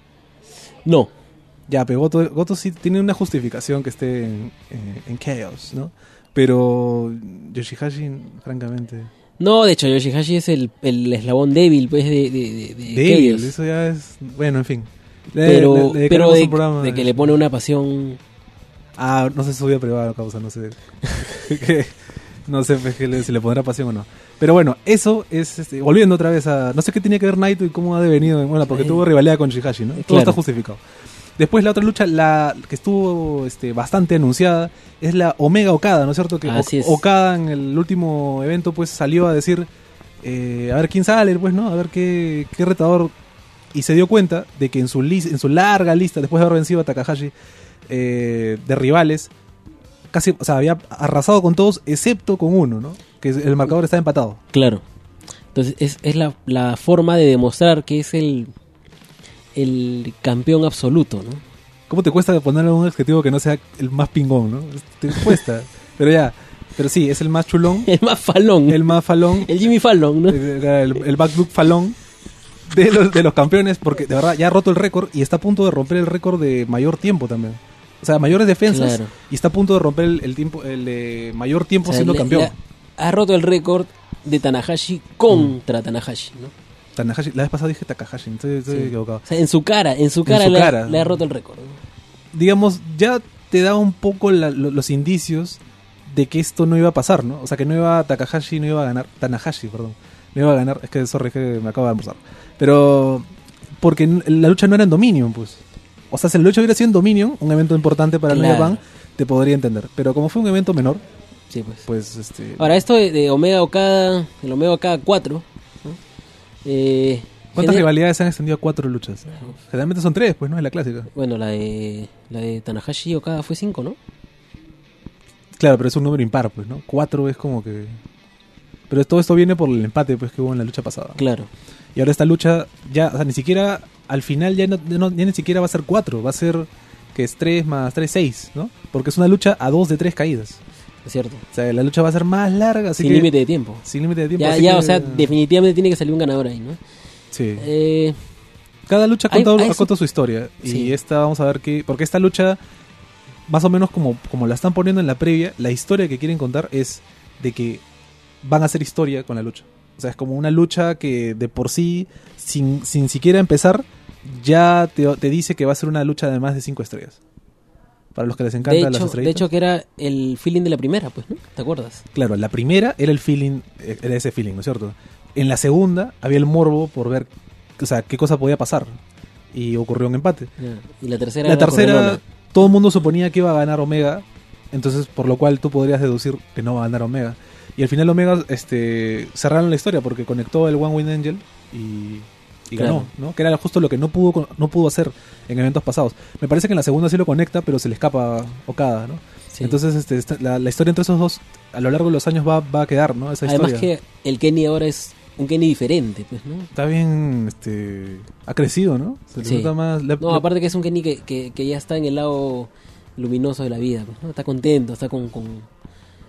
Speaker 2: No.
Speaker 1: Ya, pero Goto, Goto sí tiene una justificación que esté en, en, en Chaos, ¿no? Pero Yoshihashi, francamente...
Speaker 2: No, de hecho, Yoshihashi es el, el eslabón débil, pues, de, de, de, de
Speaker 1: Débil,
Speaker 2: Chaos.
Speaker 1: eso ya es... Bueno, en fin. Le-
Speaker 2: Pero,
Speaker 1: le- le
Speaker 2: pero
Speaker 1: dedicaremos
Speaker 2: de,
Speaker 1: un programa
Speaker 2: de que le pone una pasión.
Speaker 1: Ah, no sé si su vida privada, causa, no sé. Que- no sé pues, que le- si le pondrá pasión o no. Pero bueno, eso es, este, volviendo otra vez a... No sé qué tenía que ver Naito y cómo ha devenido. Bueno, porque
Speaker 2: Eh,
Speaker 1: tuvo rivalidad con Yoshihashi, ¿no? Todo
Speaker 2: claro.
Speaker 1: está justificado. Después la otra lucha, la que estuvo este, bastante anunciada, es la Omega Okada, ¿no es cierto? Que
Speaker 2: Así
Speaker 1: O-
Speaker 2: es.
Speaker 1: Okada en el último evento pues salió a decir, eh, a ver quién sale, pues, ¿no? A ver qué, qué retador. Y se dio cuenta de que en su, lis- en su larga lista, después de haber vencido a Takahashi, eh, de rivales, casi, o sea, había arrasado con todos, excepto con uno, ¿no? Que es- el marcador está empatado.
Speaker 2: Claro. Entonces, es, es la, la forma de demostrar que es el, el campeón absoluto, ¿no?
Speaker 1: ¿Cómo te cuesta ponerle un adjetivo que no sea el más pingón, no? Te cuesta. Pero ya, pero sí, es el más chulón,
Speaker 2: El más falón.
Speaker 1: el
Speaker 2: El,
Speaker 1: más falón,
Speaker 2: Jimmy Fallon, ¿no?
Speaker 1: el, el, el backbook falón de los, de los campeones, porque de verdad ya ha roto el récord y está a punto de romper el récord de mayor tiempo también. O sea, mayores defensas,
Speaker 2: Claro.
Speaker 1: y está a punto de romper el, el tiempo, el de mayor tiempo
Speaker 2: O sea,
Speaker 1: siendo
Speaker 2: le-
Speaker 1: campeón.
Speaker 2: le ha, ha roto el récord de Tanahashi contra Tanahashi, ¿no?
Speaker 1: Tanahashi, la vez pasada dije Takahashi, estoy, estoy
Speaker 2: Sí.
Speaker 1: equivocado.
Speaker 2: O sea, en su cara, en su
Speaker 1: En
Speaker 2: cara,
Speaker 1: su
Speaker 2: le,
Speaker 1: cara.
Speaker 2: le ha roto el récord, ¿no?
Speaker 1: Digamos, ya te da un poco la- lo- los indicios de que esto no iba a pasar, ¿no? O sea, que no iba Takahashi, no iba a ganar, Tanahashi, perdón, no iba a ganar, es que, sorry, es que me acabo de almorzar. Pero porque n- la lucha no era en Dominion, pues. O sea, si la lucha hubiera sido en Dominion, un evento importante para el
Speaker 2: Claro.
Speaker 1: New Japan, te podría entender. Pero como fue un evento menor,
Speaker 2: Sí, pues.
Speaker 1: pues este...
Speaker 2: Ahora, esto de, de Omega Okada, el Omega Okada cuatro, ¿no? Eh,
Speaker 1: ¿Cuántas
Speaker 2: gener-
Speaker 1: rivalidades se han extendido a cuatro luchas? Generalmente son tres, pues, ¿no? Es la clásica.
Speaker 2: Bueno, la de, la de Tanahashi y Okada fue cinco, ¿no?
Speaker 1: Claro, pero es un número impar, pues, ¿no? Cuatro es como que... Pero todo esto viene por el empate, pues, que hubo en la lucha pasada.
Speaker 2: Claro.
Speaker 1: Y ahora esta lucha, ya, o sea, ni siquiera... Al final ya, no, ya no- ya ni siquiera va a ser cuatro, va a ser que es tres más tres, seis, ¿no? Porque es una lucha a dos de tres caídas.
Speaker 2: Es cierto.
Speaker 1: O sea, la lucha va a ser más larga, así
Speaker 2: Sin
Speaker 1: que...
Speaker 2: límite de tiempo.
Speaker 1: Sin límite de tiempo.
Speaker 2: Ya,
Speaker 1: así
Speaker 2: ya
Speaker 1: que-
Speaker 2: o sea, definitivamente tiene que salir un ganador ahí, ¿no?
Speaker 1: Sí.
Speaker 2: Eh,
Speaker 1: Cada lucha ha
Speaker 2: hay-
Speaker 1: contado,
Speaker 2: hay
Speaker 1: ha
Speaker 2: su-
Speaker 1: contado su historia.
Speaker 2: Sí.
Speaker 1: Y esta vamos a ver qué... Porque esta lucha, más o menos como, como la están poniendo en la previa, la historia que quieren contar es de que van a hacer historia con la lucha. O sea, es como una lucha que de por sí, sin, sin siquiera empezar, ya te, te dice que va a ser una lucha de más de cinco estrellas. Para los que les
Speaker 2: de,
Speaker 1: encantan las
Speaker 2: hecho,
Speaker 1: estrellas.
Speaker 2: de hecho, que era el feeling de la primera, pues, ¿no? ¿Te acuerdas?
Speaker 1: Claro, la primera era el feeling, eh, era ese feeling, ¿no es cierto? En la segunda había el morbo por ver, o sea, qué cosa podía pasar. Y ocurrió un empate.
Speaker 2: Ya. Y la tercera
Speaker 1: La
Speaker 2: era
Speaker 1: tercera,
Speaker 2: Correlona.
Speaker 1: todo el mundo suponía que iba a ganar Omega, entonces por lo cual tú podrías deducir que no va a ganar Omega. Y al final Omega este, cerraron la historia porque conectó el One Wing Angel y, y
Speaker 2: Claro.
Speaker 1: ganó, ¿no? Que era justo lo que no pudo no pudo hacer en eventos pasados. Me parece que en la segunda sí lo conecta, pero se le escapa Okada, ¿no?
Speaker 2: Sí.
Speaker 1: Entonces este, esta- la, la historia entre esos dos a lo largo de los años va, va a quedar, ¿no? Esa
Speaker 2: Además
Speaker 1: historia.
Speaker 2: que el Kenny ahora es un Kenny diferente, pues, ¿no?
Speaker 1: Está bien, este, ha crecido, ¿no? Se le
Speaker 2: Sí.
Speaker 1: nota más... le-
Speaker 2: No,
Speaker 1: le-
Speaker 2: aparte que es un Kenny que, que, que ya está en el lado luminoso de la vida, pues, ¿no? Está contento, está con... con...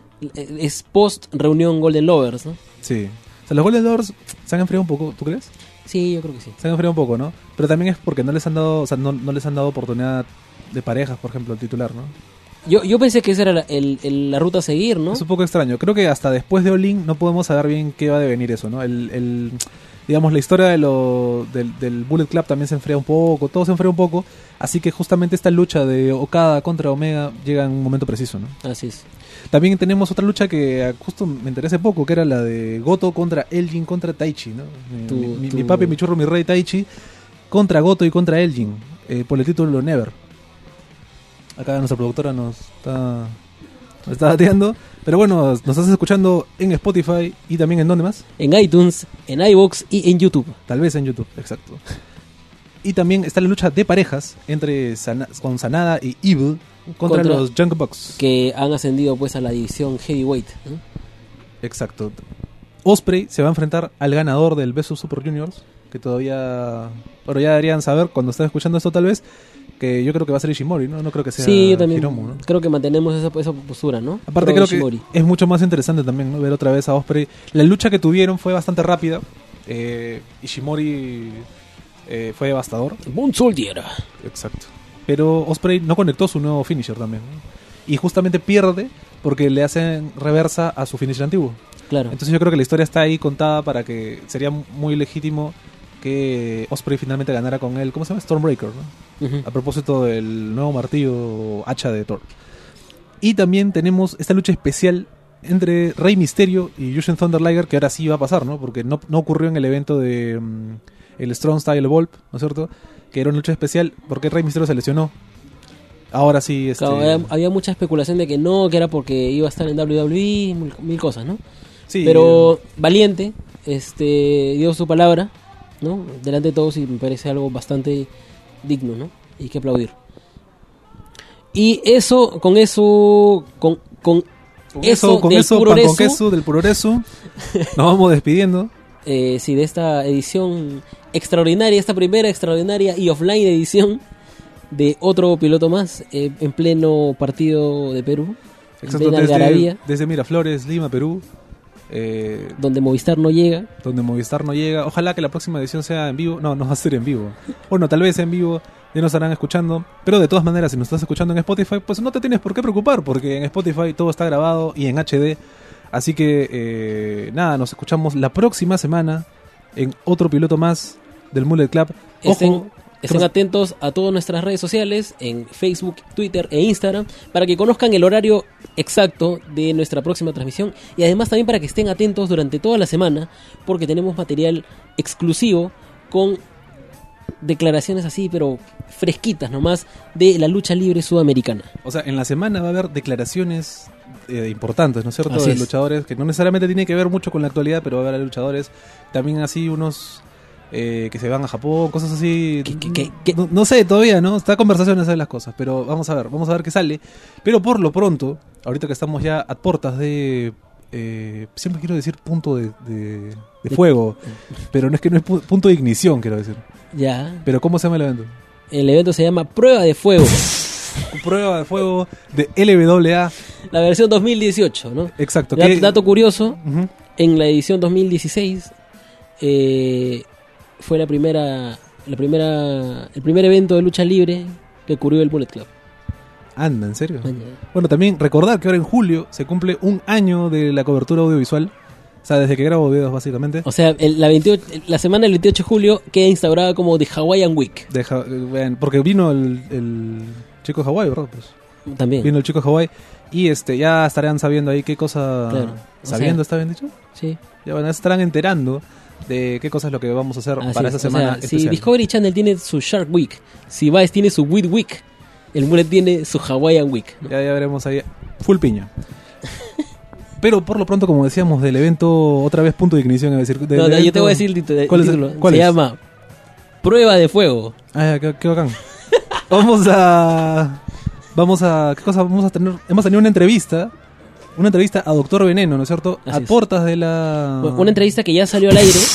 Speaker 2: Es post reunión Golden Lovers, ¿no?
Speaker 1: Sí. O sea, los Golden Doors se han enfriado un poco, ¿tú crees?
Speaker 2: Sí, yo creo que sí.
Speaker 1: Se han enfriado un poco, ¿no? Pero también es porque no les han dado, o sea, no, no les han dado oportunidad de parejas, por ejemplo, el titular, ¿no?
Speaker 2: Yo, yo pensé que esa era la, el, el- la ruta a seguir, ¿no?
Speaker 1: Es un poco extraño. Creo que hasta después de All-In no podemos saber bien qué va a devenir eso, ¿no? El, el digamos, la historia de lo, del, del Bullet Club también se enfría un poco, todo se enfría un poco, así que justamente esta lucha de Okada contra Omega llega en un momento preciso, ¿no?
Speaker 2: Así es.
Speaker 1: También tenemos otra lucha que ah, justo me enteré hace poco, que era la de Goto contra Elgin contra Taichi, ¿no? Mi,
Speaker 2: Tu-
Speaker 1: mi- mi-
Speaker 2: tu-
Speaker 1: mi papi, mi churro, mi rey Taichi contra Goto y contra Elgin eh, por el título Never. Acá nuestra productora nos está, nos está dateando. Pero bueno, nos estás escuchando en Spotify y también en ¿dónde más?
Speaker 2: En iTunes, en iVoox y en YouTube.
Speaker 1: Tal vez en YouTube, exacto. Y también está la lucha de parejas entre Sana- con Sanada y Evil contra,
Speaker 2: Contra-
Speaker 1: los Junk Bucks.
Speaker 2: Que han ascendido pues a la división Heavyweight, ¿no?
Speaker 1: Exacto. Osprey se va a enfrentar al ganador del Best of Super Juniors, que todavía... Bueno, ya deberían saber cuando estén escuchando esto tal vez, que yo creo que va a ser Ishimori, ¿no? No creo que sea
Speaker 2: Sí, yo también
Speaker 1: Hiromu, ¿no?
Speaker 2: creo que mantenemos esa, esa postura, ¿no?
Speaker 1: Aparte
Speaker 2: Pro
Speaker 1: creo
Speaker 2: Ishimori.
Speaker 1: que es mucho más interesante también, ¿no? Ver otra vez a Osprey. La lucha que tuvieron fue bastante rápida. Eh, Ishimori eh, fue devastador.
Speaker 2: Boom Soldier.
Speaker 1: Exacto. Pero Osprey no conectó su nuevo finisher también, ¿no? Y justamente pierde porque le hacen reversa a su finisher antiguo.
Speaker 2: Claro.
Speaker 1: Entonces yo creo que la historia está ahí contada para que sería muy legítimo que Osprey finalmente ganara con él. ¿Cómo se llama? Stormbreaker, ¿no?
Speaker 2: Ujú.
Speaker 1: A propósito del nuevo martillo hacha de Thor. Y también tenemos esta lucha especial entre Rey Mysterio y Jushin Thunder Liger, que ahora sí va a pasar, ¿no? Porque no, no ocurrió en el evento de mm, el Strong Style Evolve, ¿no es cierto? Que era una lucha especial porque Rey Mysterio se lesionó. Ahora sí, este...
Speaker 2: Claro, había, había mucha especulación de que no, que era porque iba a estar en W W E, mil, mil cosas, ¿no?
Speaker 1: sí,
Speaker 2: Pero valiente, este, dio su palabra, ¿no? Delante de todos y me parece algo bastante digno, ¿no? Y que aplaudir. Y eso, con eso, con, con,
Speaker 1: con
Speaker 2: eso,
Speaker 1: eso, con
Speaker 2: del
Speaker 1: eso,
Speaker 2: puro
Speaker 1: pan con
Speaker 2: rezo,
Speaker 1: queso, del puro rezo, nos vamos despidiendo.
Speaker 2: eh, sí, de esta edición extraordinaria, esta primera extraordinaria y offline edición de otro piloto más eh, en pleno partido de Perú, en
Speaker 1: Exacto,
Speaker 2: plena
Speaker 1: desde,
Speaker 2: algarabía,
Speaker 1: desde Miraflores, Lima, Perú, eh,
Speaker 2: donde Movistar no llega.
Speaker 1: donde Movistar no llega. Ojalá que la próxima edición sea en vivo. No, no va a ser en vivo. Bueno, tal vez en vivo, ya nos estarán escuchando. Pero de todas maneras, si nos estás escuchando en Spotify, pues no te tienes por qué preocupar, porque en Spotify todo está grabado y en H D. Así que, eh, nada, nos escuchamos la próxima semana en otro piloto más del Mullet Club.
Speaker 2: Estén,
Speaker 1: Ojo,
Speaker 2: estén atentos a todas nuestras redes sociales en Facebook, Twitter e Instagram para que conozcan el horario exacto de nuestra próxima transmisión y además también para que estén atentos durante toda la semana porque tenemos material exclusivo con declaraciones así, pero fresquitas nomás, de la lucha libre sudamericana.
Speaker 1: O sea, en la semana va a haber declaraciones eh, importantes, ¿no es cierto?
Speaker 2: Así
Speaker 1: De
Speaker 2: es.
Speaker 1: luchadores, que no necesariamente tiene que ver mucho con la actualidad, pero va a haber luchadores, también así unos eh, que se van a Japón, cosas así.
Speaker 2: ¿Qué, qué, qué, qué?
Speaker 1: No, no sé todavía, ¿no? Está conversaciones de las cosas, pero vamos a ver, vamos a ver qué sale. Pero por lo pronto, ahorita que estamos ya a puertas de... Eh, siempre quiero decir punto de, de, de fuego, pero no es que no es pu- punto de ignición, quiero decir.
Speaker 2: Ya.
Speaker 1: Pero ¿cómo se llama el evento?
Speaker 2: El evento se llama Prueba de Fuego.
Speaker 1: Prueba de fuego de L W A.
Speaker 2: La versión dos mil dieciocho, ¿no?
Speaker 1: Exacto.
Speaker 2: Dat-
Speaker 1: que-
Speaker 2: Dato curioso,
Speaker 1: Ujú.
Speaker 2: en la edición dos mil dieciséis eh, fue la primera, la primera, el primer evento de lucha libre que ocurrió el Bullet Club.
Speaker 1: Anda, ¿en serio?
Speaker 2: Maña.
Speaker 1: Bueno, también recordar que ahora en julio se cumple un año de la cobertura audiovisual. O sea, desde que grabo videos, básicamente.
Speaker 2: O sea, el- la, veintiocho, la semana del veintiocho de julio queda instaurada como The Hawaiian Week.
Speaker 1: De Ja- eh, vean, porque vino el, el chico de Hawái, ¿verdad? Pues
Speaker 2: También.
Speaker 1: vino el chico de Hawái. Y este ya estarán sabiendo ahí qué cosa...
Speaker 2: Claro. O
Speaker 1: ¿Sabiendo
Speaker 2: sea,
Speaker 1: está bien dicho?
Speaker 2: Sí.
Speaker 1: Ya bueno, estarán enterando de qué cosa es lo que vamos a hacer
Speaker 2: Así
Speaker 1: para
Speaker 2: es.
Speaker 1: esa
Speaker 2: O
Speaker 1: semana
Speaker 2: sea, si
Speaker 1: especial.
Speaker 2: Discovery Channel tiene su Shark Week, si Vice tiene su Weed Week, el Bullet tiene su Hawaiian Week, ¿no?
Speaker 1: Ya, ya veremos ahí. Full piña. Pero por lo pronto, como decíamos, del evento, otra vez punto de ignición. Es decir, del
Speaker 2: No, no, yo
Speaker 1: evento-
Speaker 2: te voy a decir el título. el
Speaker 1: ¿Cuál es el-
Speaker 2: título.
Speaker 1: cuál
Speaker 2: Se
Speaker 1: es?
Speaker 2: llama Prueba de Fuego.
Speaker 1: Ah, ya, qué, qué bacán. Vamos a... Vamos a... ¿Qué cosa vamos a tener? Hemos tenido una entrevista. Una entrevista a Doctor Veneno, ¿no es cierto?
Speaker 2: Así
Speaker 1: a
Speaker 2: es.
Speaker 1: portas de la...
Speaker 2: Una entrevista que ya salió al aire.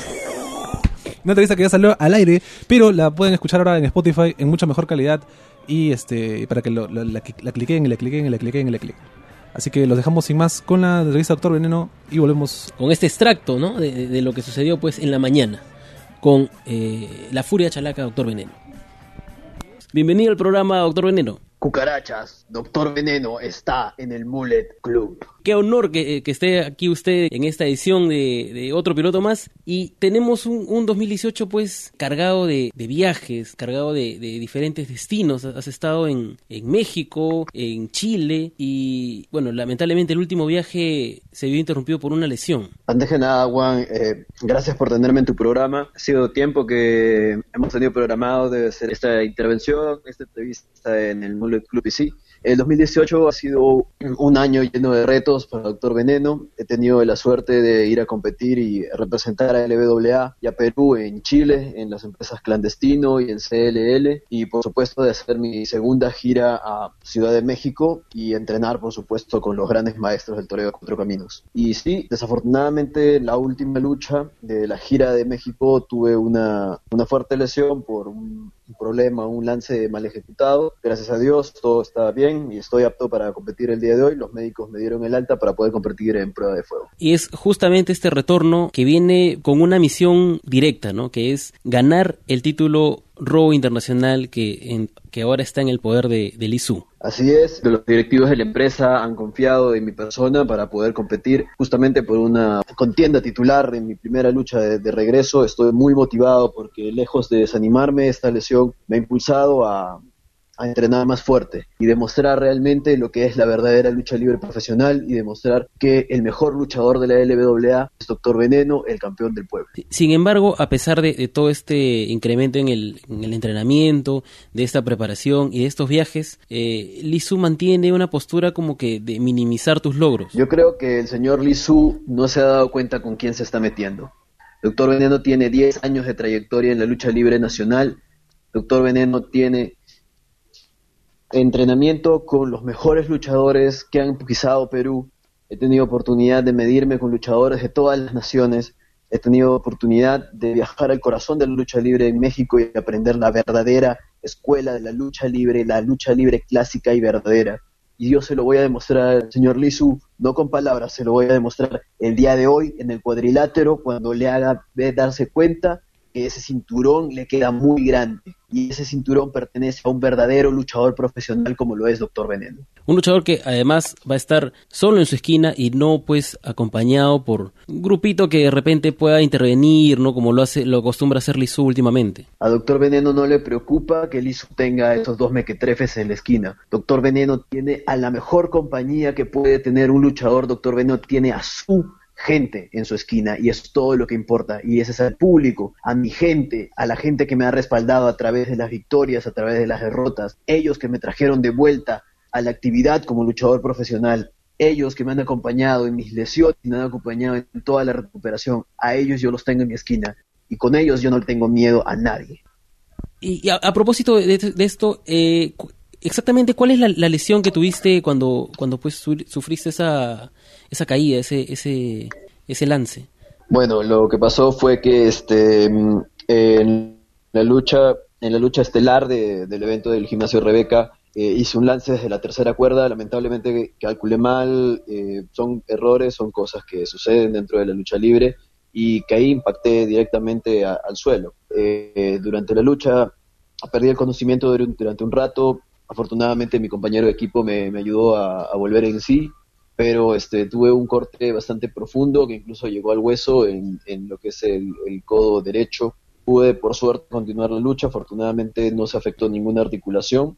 Speaker 1: Una entrevista que ya salió al aire, pero la pueden escuchar ahora en Spotify en mucha mejor calidad. Y este para que lo, lo- la, la cliquen, y la cliquen, y la cliquen, y la cliquen. Así que los dejamos sin más con la entrevista a Doctor Veneno y volvemos.
Speaker 2: Con este extracto, ¿no? De, de- de lo que sucedió pues en la mañana con eh, la furia chalaca Doctor Veneno. Bienvenido al programa, Doctor Veneno.
Speaker 9: Cucarachas, Doctor Veneno está en el Mullet Club.
Speaker 2: Qué honor que, que esté aquí usted en esta edición de, de Otro Piloto Más. Y tenemos un, un dos mil dieciocho pues cargado de, de viajes, cargado de, de diferentes destinos. Has estado en, en México, en Chile y bueno, lamentablemente el último viaje se vio interrumpido por una lesión.
Speaker 9: Antes que nada, Juan, eh, gracias por tenerme en tu programa. Ha sido tiempo que hemos tenido programado de hacer esta intervención, esta entrevista en el Mullet Club y sí. El dos mil dieciocho ha sido un año lleno de retos para Doctor Veneno. He tenido la suerte de ir a competir y representar a L W A y a Perú en Chile, en las empresas Clandestino y en C L L. Y por supuesto de hacer mi segunda gira a Ciudad de México y entrenar por supuesto con los grandes maestros del toreo de Cuatro Caminos. Y sí, desafortunadamente la última lucha de la gira de México tuve una, una fuerte lesión por un un problema, un lance mal ejecutado. Gracias a Dios todo está bien y estoy apto para competir el día de hoy. Los médicos me dieron el alta para poder competir en Prueba de Fuego.
Speaker 2: Y es justamente este retorno que viene con una misión directa, ¿no? Que es ganar el título Raw Internacional que, en, que ahora está en el poder de, de Lee Su.
Speaker 9: Así es, los directivos de la empresa han confiado en mi persona para poder competir justamente por una contienda titular en mi primera lucha de, de regreso. Estoy muy motivado porque lejos de desanimarme, esta lesión me ha impulsado a, a entrenar más fuerte y demostrar realmente lo que es la verdadera lucha libre profesional y demostrar que el mejor luchador de la L W A es Doctor Veneno, el campeón del pueblo.
Speaker 2: Sin embargo, a pesar de, de todo este incremento en el, en el entrenamiento, de esta preparación y de estos viajes, eh, Lee Su mantiene una postura como que de minimizar tus logros.
Speaker 9: Yo creo que el señor Lee Su no se ha dado cuenta con quién se está metiendo. Doctor Veneno tiene diez años de trayectoria en la lucha libre nacional. Doctor Veneno tiene entrenamiento con los mejores luchadores que han pisado Perú. He tenido oportunidad de medirme con luchadores de todas las naciones. He tenido oportunidad de viajar al corazón de la lucha libre en México y aprender la verdadera escuela de la lucha libre, la lucha libre clásica y verdadera. Y yo se lo voy a demostrar al señor Lee Su, no con palabras, se lo voy a demostrar el día de hoy en el cuadrilátero cuando le haga darse cuenta que ese cinturón le queda muy grande y ese cinturón pertenece a un verdadero luchador profesional como lo es Doctor Veneno.
Speaker 2: Un luchador que además va a estar solo en su esquina y no pues acompañado por un grupito que de repente pueda intervenir, ¿no? Como lo hace, lo acostumbra hacer Lee Su últimamente.
Speaker 9: A Doctor Veneno no le preocupa que Lee Su tenga esos dos mequetrefes en la esquina. Doctor Veneno tiene a la mejor compañía que puede tener un luchador. Doctor Veneno tiene a su gente en su esquina, y es todo lo que importa, y ese es al público, a mi gente, a la gente que me ha respaldado a través de las victorias, a través de las derrotas, ellos que me trajeron de vuelta a la actividad como luchador profesional, ellos que me han acompañado en mis lesiones, me han acompañado en toda la recuperación, a ellos yo los tengo en mi esquina, y con ellos yo no le tengo miedo a nadie.
Speaker 2: Y, y a, a propósito de, de esto, eh, exactamente cuál es la, la lesión que tuviste cuando, cuando pues su, sufriste esa, esa caída, ese, ese, ese lance.
Speaker 9: Bueno, lo que pasó fue que este en la lucha, en la lucha estelar de, del evento del Gimnasio Rebeca, eh, hice un lance desde la tercera cuerda, lamentablemente calculé mal, eh, son errores, son cosas que suceden dentro de la lucha libre, y caí, impacté directamente a, al suelo. Eh, durante la lucha perdí el conocimiento durante un rato. Afortunadamente mi compañero de equipo me, me ayudó a, a volver en sí, pero este, tuve un corte bastante profundo que incluso llegó al hueso en, en lo que es el, el codo derecho. Pude por suerte continuar la lucha, afortunadamente no se afectó ninguna articulación,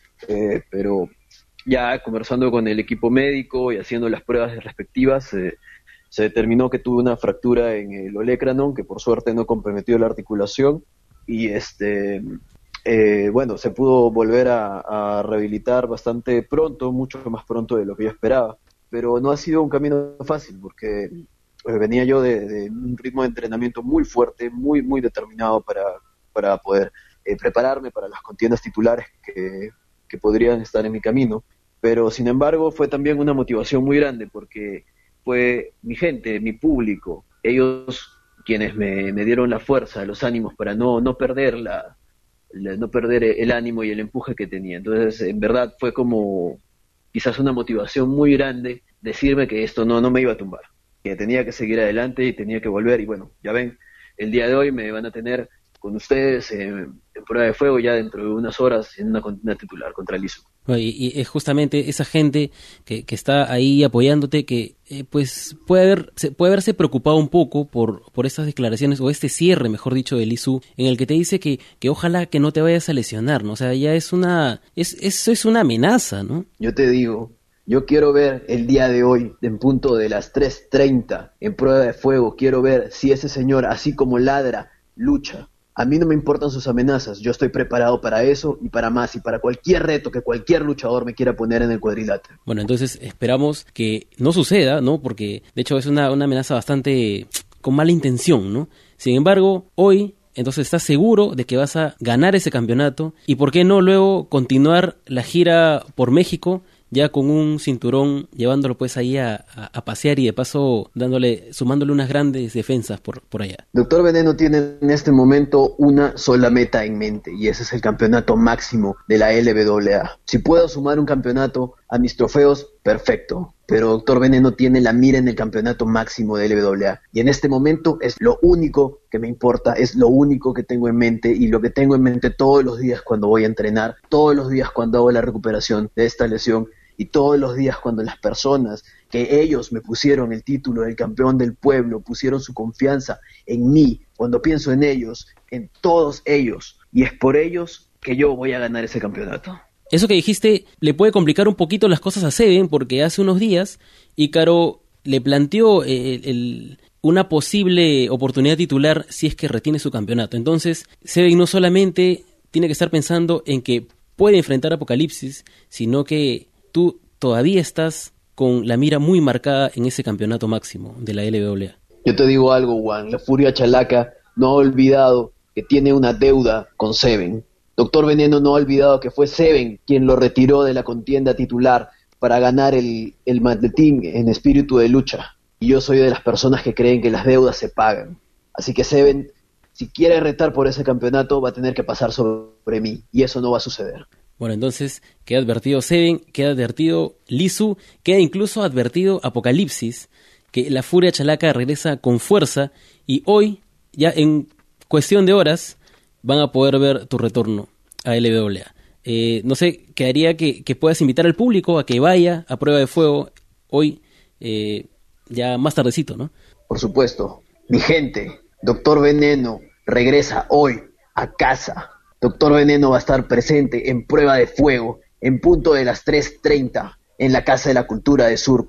Speaker 9: eh, pero ya conversando con el equipo médico y haciendo las pruebas respectivas, eh, se determinó que tuve una fractura en el olecranon, que por suerte no comprometió la articulación, y este... Eh, bueno, se pudo volver a, a rehabilitar bastante pronto, mucho más pronto de lo que yo esperaba, pero no ha sido un camino fácil porque pues, venía yo de, de un ritmo de entrenamiento muy fuerte, muy muy determinado para, para poder eh, prepararme para las contiendas titulares que, que podrían estar en mi camino, pero sin embargo fue también una motivación muy grande porque fue mi gente, mi público, ellos quienes me, me dieron la fuerza, los ánimos para no, no perder la no perder el ánimo y el empuje que tenía. Entonces, en verdad, fue como quizás una motivación muy grande decirme que esto no, no me iba a tumbar, que tenía que seguir adelante y tenía que volver. Y bueno, ya ven, el día de hoy me van a tener con ustedes en, en prueba de fuego ya dentro de unas horas en una contienda titular contra el I S U.
Speaker 2: Y, y es justamente esa gente que, que está ahí apoyándote que eh, pues puede haber se, puede haberse preocupado un poco por por estas declaraciones o este cierre, mejor dicho, del I S U, en el que te dice que que ojalá que no te vayas a lesionar, ¿no? O sea, ya es una es eso es una amenaza, ¿no?
Speaker 9: Yo te digo, yo quiero ver el día de hoy, en punto de las tres treinta, en prueba de fuego, quiero ver si ese señor, así como ladra, lucha. A mí no me importan sus amenazas, yo estoy preparado para eso y para más y para cualquier reto que cualquier luchador me quiera poner en el cuadrilátero.
Speaker 2: Bueno, entonces esperamos que no suceda, ¿no? Porque de hecho es una, una amenaza bastante con mala intención, ¿no? Sin embargo, hoy entonces estás seguro de que vas a ganar ese campeonato y por qué no luego continuar la gira por México ya con un cinturón, llevándolo pues ahí a, a, a pasear y de paso dándole, sumándole unas grandes defensas por, por allá.
Speaker 9: Doctor Veneno tiene en este momento una sola meta en mente y ese es el campeonato máximo de la L W A. Si puedo sumar un campeonato a mis trofeos, perfecto. Pero Doctor Veneno tiene la mira en el campeonato máximo de L W A. Y en este momento es lo único que me importa, es lo único que tengo en mente y lo que tengo en mente todos los días cuando voy a entrenar, todos los días cuando hago la recuperación de esta lesión y todos los días cuando las personas que ellos me pusieron el título del campeón del pueblo, pusieron su confianza en mí, cuando pienso en ellos, en todos ellos, y es por ellos que yo voy a ganar ese campeonato.
Speaker 2: Eso que dijiste le puede complicar un poquito las cosas a Seven, porque hace unos días Ícaro le planteó el, el, una posible oportunidad titular si es que retiene su campeonato. Entonces, Seven no solamente tiene que estar pensando en que puede enfrentar a Apocalipsis, sino que tú todavía estás con la mira muy marcada en ese campeonato máximo de la L W A.
Speaker 9: Yo te digo algo, Juan, la Furia Chalaca no ha olvidado que tiene una deuda con Seven. Doctor Veneno no ha olvidado que fue Seven quien lo retiró de la contienda titular para ganar el, el maletín en espíritu de lucha. Y yo soy de las personas que creen que las deudas se pagan. Así que Seven, si quiere retar por ese campeonato, va a tener que pasar sobre mí. Y eso no va a suceder.
Speaker 2: Bueno, entonces queda advertido Seven, queda advertido Lisu, queda incluso advertido Apocalipsis, que la Furia Chalaca regresa con fuerza y hoy, ya en cuestión de horas, van a poder ver tu retorno a L W A. Eh, no sé, quedaría que, que puedas invitar al público a que vaya a Prueba de Fuego hoy, eh, ya más tardecito, ¿no?
Speaker 9: Por supuesto. Mi gente, Doctor Veneno regresa hoy a casa. Doctor Veneno va a estar presente en Prueba de Fuego en punto de las tres treinta en la Casa de la Cultura de Surco.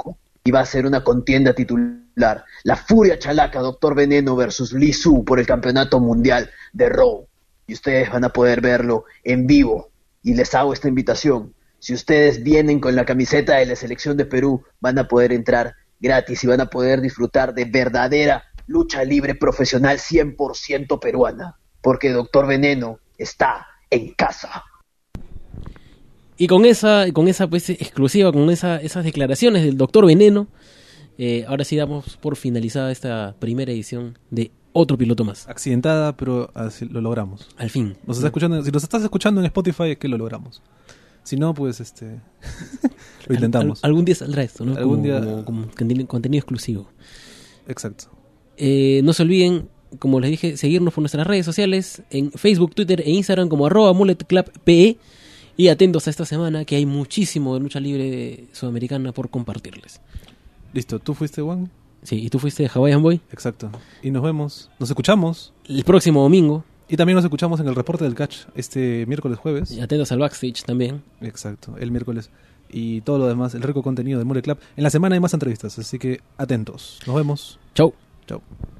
Speaker 9: y va a ser una contienda titular. La Furia Chalaca, Doctor Veneno versus Lee Su por el campeonato mundial de Raw. Y ustedes van a poder verlo en vivo. Y les hago esta invitación. Si ustedes vienen con la camiseta de la selección de Perú, van a poder entrar gratis y van a poder disfrutar de verdadera lucha libre profesional cien por ciento peruana. Porque Doctor Veneno está en casa.
Speaker 2: Y con esa, con esa pues exclusiva, con esa, esas declaraciones del Doctor Veneno, eh, ahora sí damos por finalizada esta primera edición de Otro Piloto Más.
Speaker 1: Accidentada, pero así lo logramos.
Speaker 2: Al fin.
Speaker 1: Nos está escuchando, si nos estás escuchando en Spotify es que lo logramos. Si no, pues este lo intentamos.
Speaker 2: Al, al, algún día saldrá esto, ¿no?
Speaker 1: Algún
Speaker 2: como,
Speaker 1: día...
Speaker 2: como, como contenido, contenido exclusivo.
Speaker 1: Exacto.
Speaker 2: Eh, no se olviden, como les dije, seguirnos por nuestras redes sociales en Facebook, Twitter e Instagram como arroba mulletclubpe. Y atentos a esta semana que hay muchísimo de lucha libre sudamericana por compartirles.
Speaker 1: Listo, ¿tú fuiste Juan?
Speaker 2: Sí, y tú fuiste Hawaiian Boy.
Speaker 1: Exacto. Y nos vemos, nos escuchamos
Speaker 2: el próximo domingo.
Speaker 1: Y también nos escuchamos en el reporte del catch este miércoles jueves.
Speaker 2: Y atentos al backstage también.
Speaker 1: Exacto, el miércoles. Y todo lo demás, el rico contenido de Mullet Club. En la semana hay más entrevistas, así que atentos. Nos vemos.
Speaker 2: Chau.
Speaker 1: Chau.